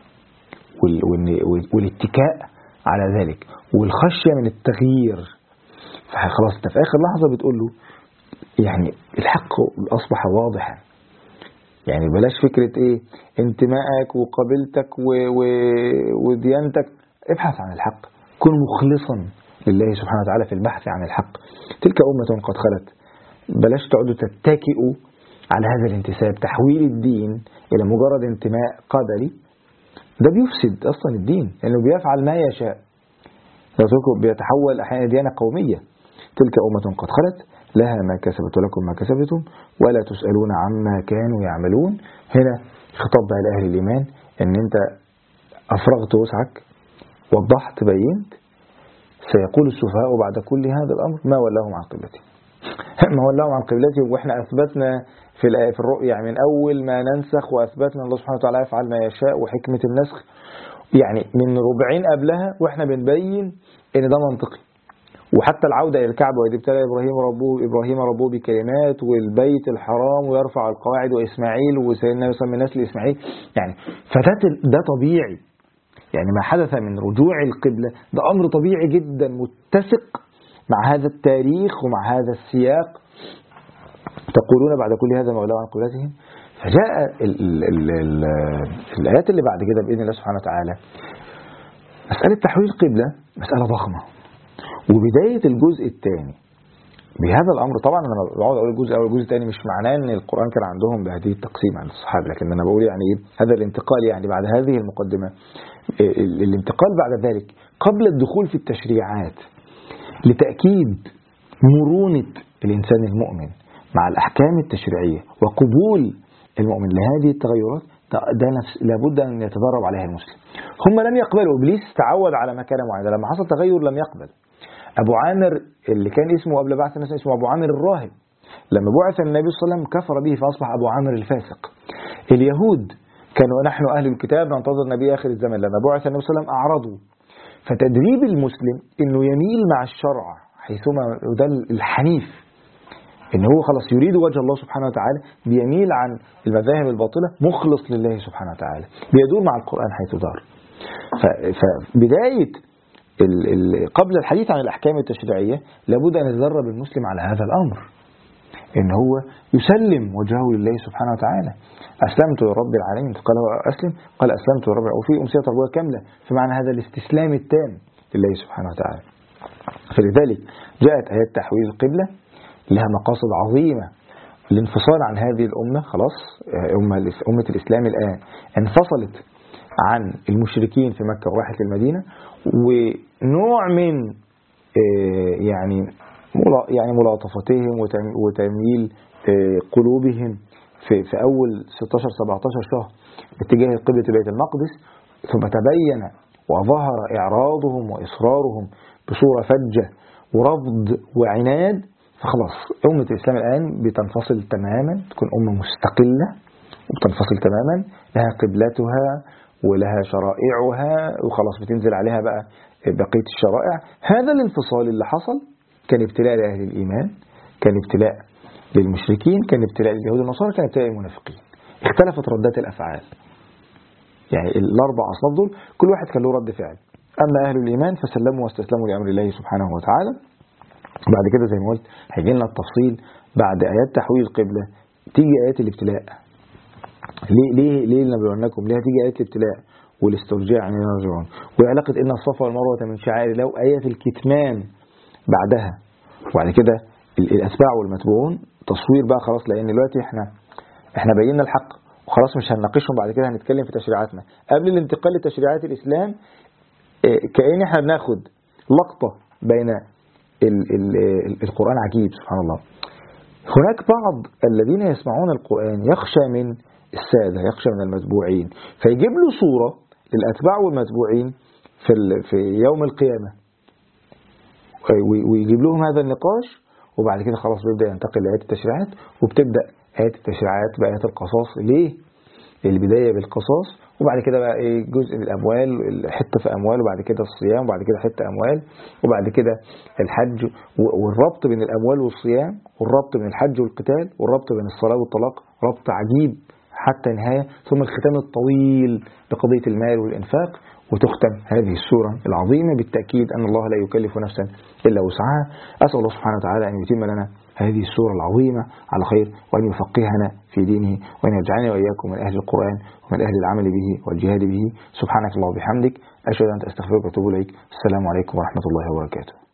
والاتكاء على ذلك والخشية من التغيير. فخلاص انت في آخر لحظة بتقول له يعني الحق أصبح واضحا، يعني بلاش فكرة إيه انتمائك وقبيلتك وديانتك، ابحث عن الحق، كن مخلصا لله سبحانه وتعالى في البحث عن الحق. تلك أمة قد خلت، بلاش تقعدوا تتكئوا على هذا الانتساب، تحويل الدين إلى مجرد انتماء قبلي ده بيفسد أصلا الدين، لأنه بيفعل ما يشاء، بيتحول أحيانا ديانة قومية. تلك أمة قد خلت لها ما كسبت ولكم ما كسبتم ولا تسألون عما كانوا يعملون. هنا خطاب بقى لأهل الإيمان أن أنت أفرغت وسعك، وضحت، بينت، سيقول السفهاء بعد كل هذا الأمر ما ولاهم عن قبلتهم. ما ولاهم عن قبلتهم، وإحنا أثبتنا في الرؤيا من أول ما ننسخ، وأثبتنا الله سبحانه وتعالى يفعل ما يشاء وحكمة النسخ، يعني من ربعين قبلها وإحنا بنبين إن ده منطقي. وحتى العودة إلى الكعبة وإذ ابتلى إبراهيم ربه بكلمات والبيت الحرام ويرفع القواعد وإسماعيل وسيدنا يوسف من نسل إسماعيل، يعني ده طبيعي. يعني ما حدث من رجوع القبلة ده أمر طبيعي جدا متسق مع هذا التاريخ ومع هذا السياق. تقولون بعد كل هذا ما ولاهم عن قبلتهم. فجاء الآيات اللي بعد كده بإذن الله سبحانه وتعالى مسألة تحويل القبلة مسألة ضخمة، وبداية الجزء الثاني بهذا الأمر. طبعا أنا بقعد أقول الجزء الأول والجزء الثاني مش معناه أن القرآن كان عندهم بهذه التقسيم عند الصحابة، لكن أنا بقول يعني هذا الانتقال، يعني بعد هذه المقدمة الانتقال بعد ذلك قبل الدخول في التشريعات لتأكيد مرونة الإنسان المؤمن مع الأحكام التشريعية وقبول المؤمن لهذه التغيرات، ده لابد أن يتدرب عليها المسلم. هم لم يقبلوا، إبليس تعود على مكانة معينة، لما حصل تغير لم يقبل. أبو عامر اللي كان اسمه قبل بعث الناس اسمه أبو عامر الراهب، لما بعث النبي صلى الله عليه وسلم كفر به فأصبح أبو عامر الفاسق. اليهود كانوا نحن أهل الكتاب ننتظر نبي آخر الزمن، لما بعث النبي صلى الله عليه وسلم أعرضوا. فتدريب المسلم إنه يميل مع الشرع حيثما، وده الحنيف، إن هو خلاص يريد وجه الله سبحانه وتعالى، بيميل عن المذاهب الباطلة، مخلص لله سبحانه وتعالى، بيدور مع القرآن حيث دار. فبداية قبل الحديث عن الأحكام التشريعية لابد أن يتدرب المسلم على هذا الأمر، إن هو يسلم وجهه لله سبحانه وتعالى. أسلمت لرب العالمين، قال هو أسلم، قال أسلمت لرب العالمين، وفي أمسية تربوية كاملة في معنى هذا الاستسلام التام لله سبحانه وتعالى. فلذلك جاءت آيات تحويل القبلة لها مقاصد عظيمة، الانفصال عن هذه الأمة. خلاص أمة الإسلام الآن انفصلت عن المشركين في مكة وراحت للمدينة، ونوع من يعني ملاطفتهم وتمييل قلوبهم في أول 16-17 شهر اتجاه قبلة بيت المقدس، ثم تبين وظهر إعراضهم وإصرارهم بصورة فجة ورفض وعناد. فخلاص أمة الإسلام الآن بتنفصل تماما، تكون أمة مستقلة وبتنفصل تماما، لها قبلتها ولها شرائعها، وخلاص بتنزل عليها بقى بقية الشرائع. هذا الانفصال اللي حصل كان ابتلاء لأهل الإيمان، كان ابتلاء للمشركين، كان ابتلاء لليهود والنصارى، كان ابتلاء للمنافقين. اختلفت ردات الأفعال، يعني الأربع أصناف دول كل واحد كان له رد فعل. أما أهل الإيمان فسلموا واستسلموا لأمر الله سبحانه وتعالى. بعد كده زي ما قلت هيجي لنا التفصيل بعد آيات تحويل القبلة، تيجي آيات الابتلاء. ليه نبلونكم؟ ليه تيجي آيات الابتلاء والاسترجاع عن يرجعون، وعلاقة إن الصفا والمروة من شعائر الله، آية الكتمان بعدها. وبعد كده الأتباع والمتبوعون، تصوير بقى خلاص، لأن دلوقتي احنا بينا الحق وخلاص مش هنناقشهم، بعد كده هنتكلم في تشريعاتنا. قبل الانتقال لتشريعات الإسلام كأن احنا بناخد لقطة بين القرآن. عجيب سبحان الله، هناك بعض الذين يسمعون القرآن يخشى من السادة، يخشى من المتبوعين، فيجيب له صورة للأتباع والمتبوعين في يوم القيامة، ويجيب لهم هذا النقاش، وبعد كده خلاص بيبدأ ينتقل لآيات التشريعات، وبتبدأ آيات التشريعات بآيات القصاص. ليه؟ البداية بالقصاص، وبعد كده بقى جزء من الأموال، حتة في أموال، وبعد كده الصيام، وبعد كده حتة أموال، وبعد كده الحج، والربط بين الأموال والصيام، والربط بين الحج والقتال، والربط بين الصلاة والطلاق، ربط عجيب حتى نهاية، ثم الختام الطويل بقضية المال والإنفاق، وتختم هذه السورة العظيمة. بالتأكيد أن الله لا يكلف نفسا إلا وسعها. أسأل الله سبحانه وتعالى أن يتم لنا هذه السورة العظيمة على خير، وأن يفقهنا في دينه، وأن يجعلنا وإياكم من أهل القرآن ومن أهل العمل به والجهاد به. سبحانك الله وبحمدك، أشهد أن لا إله إلا أنت، أستغفرك وأتوب إليك. السلام عليكم ورحمة الله وبركاته.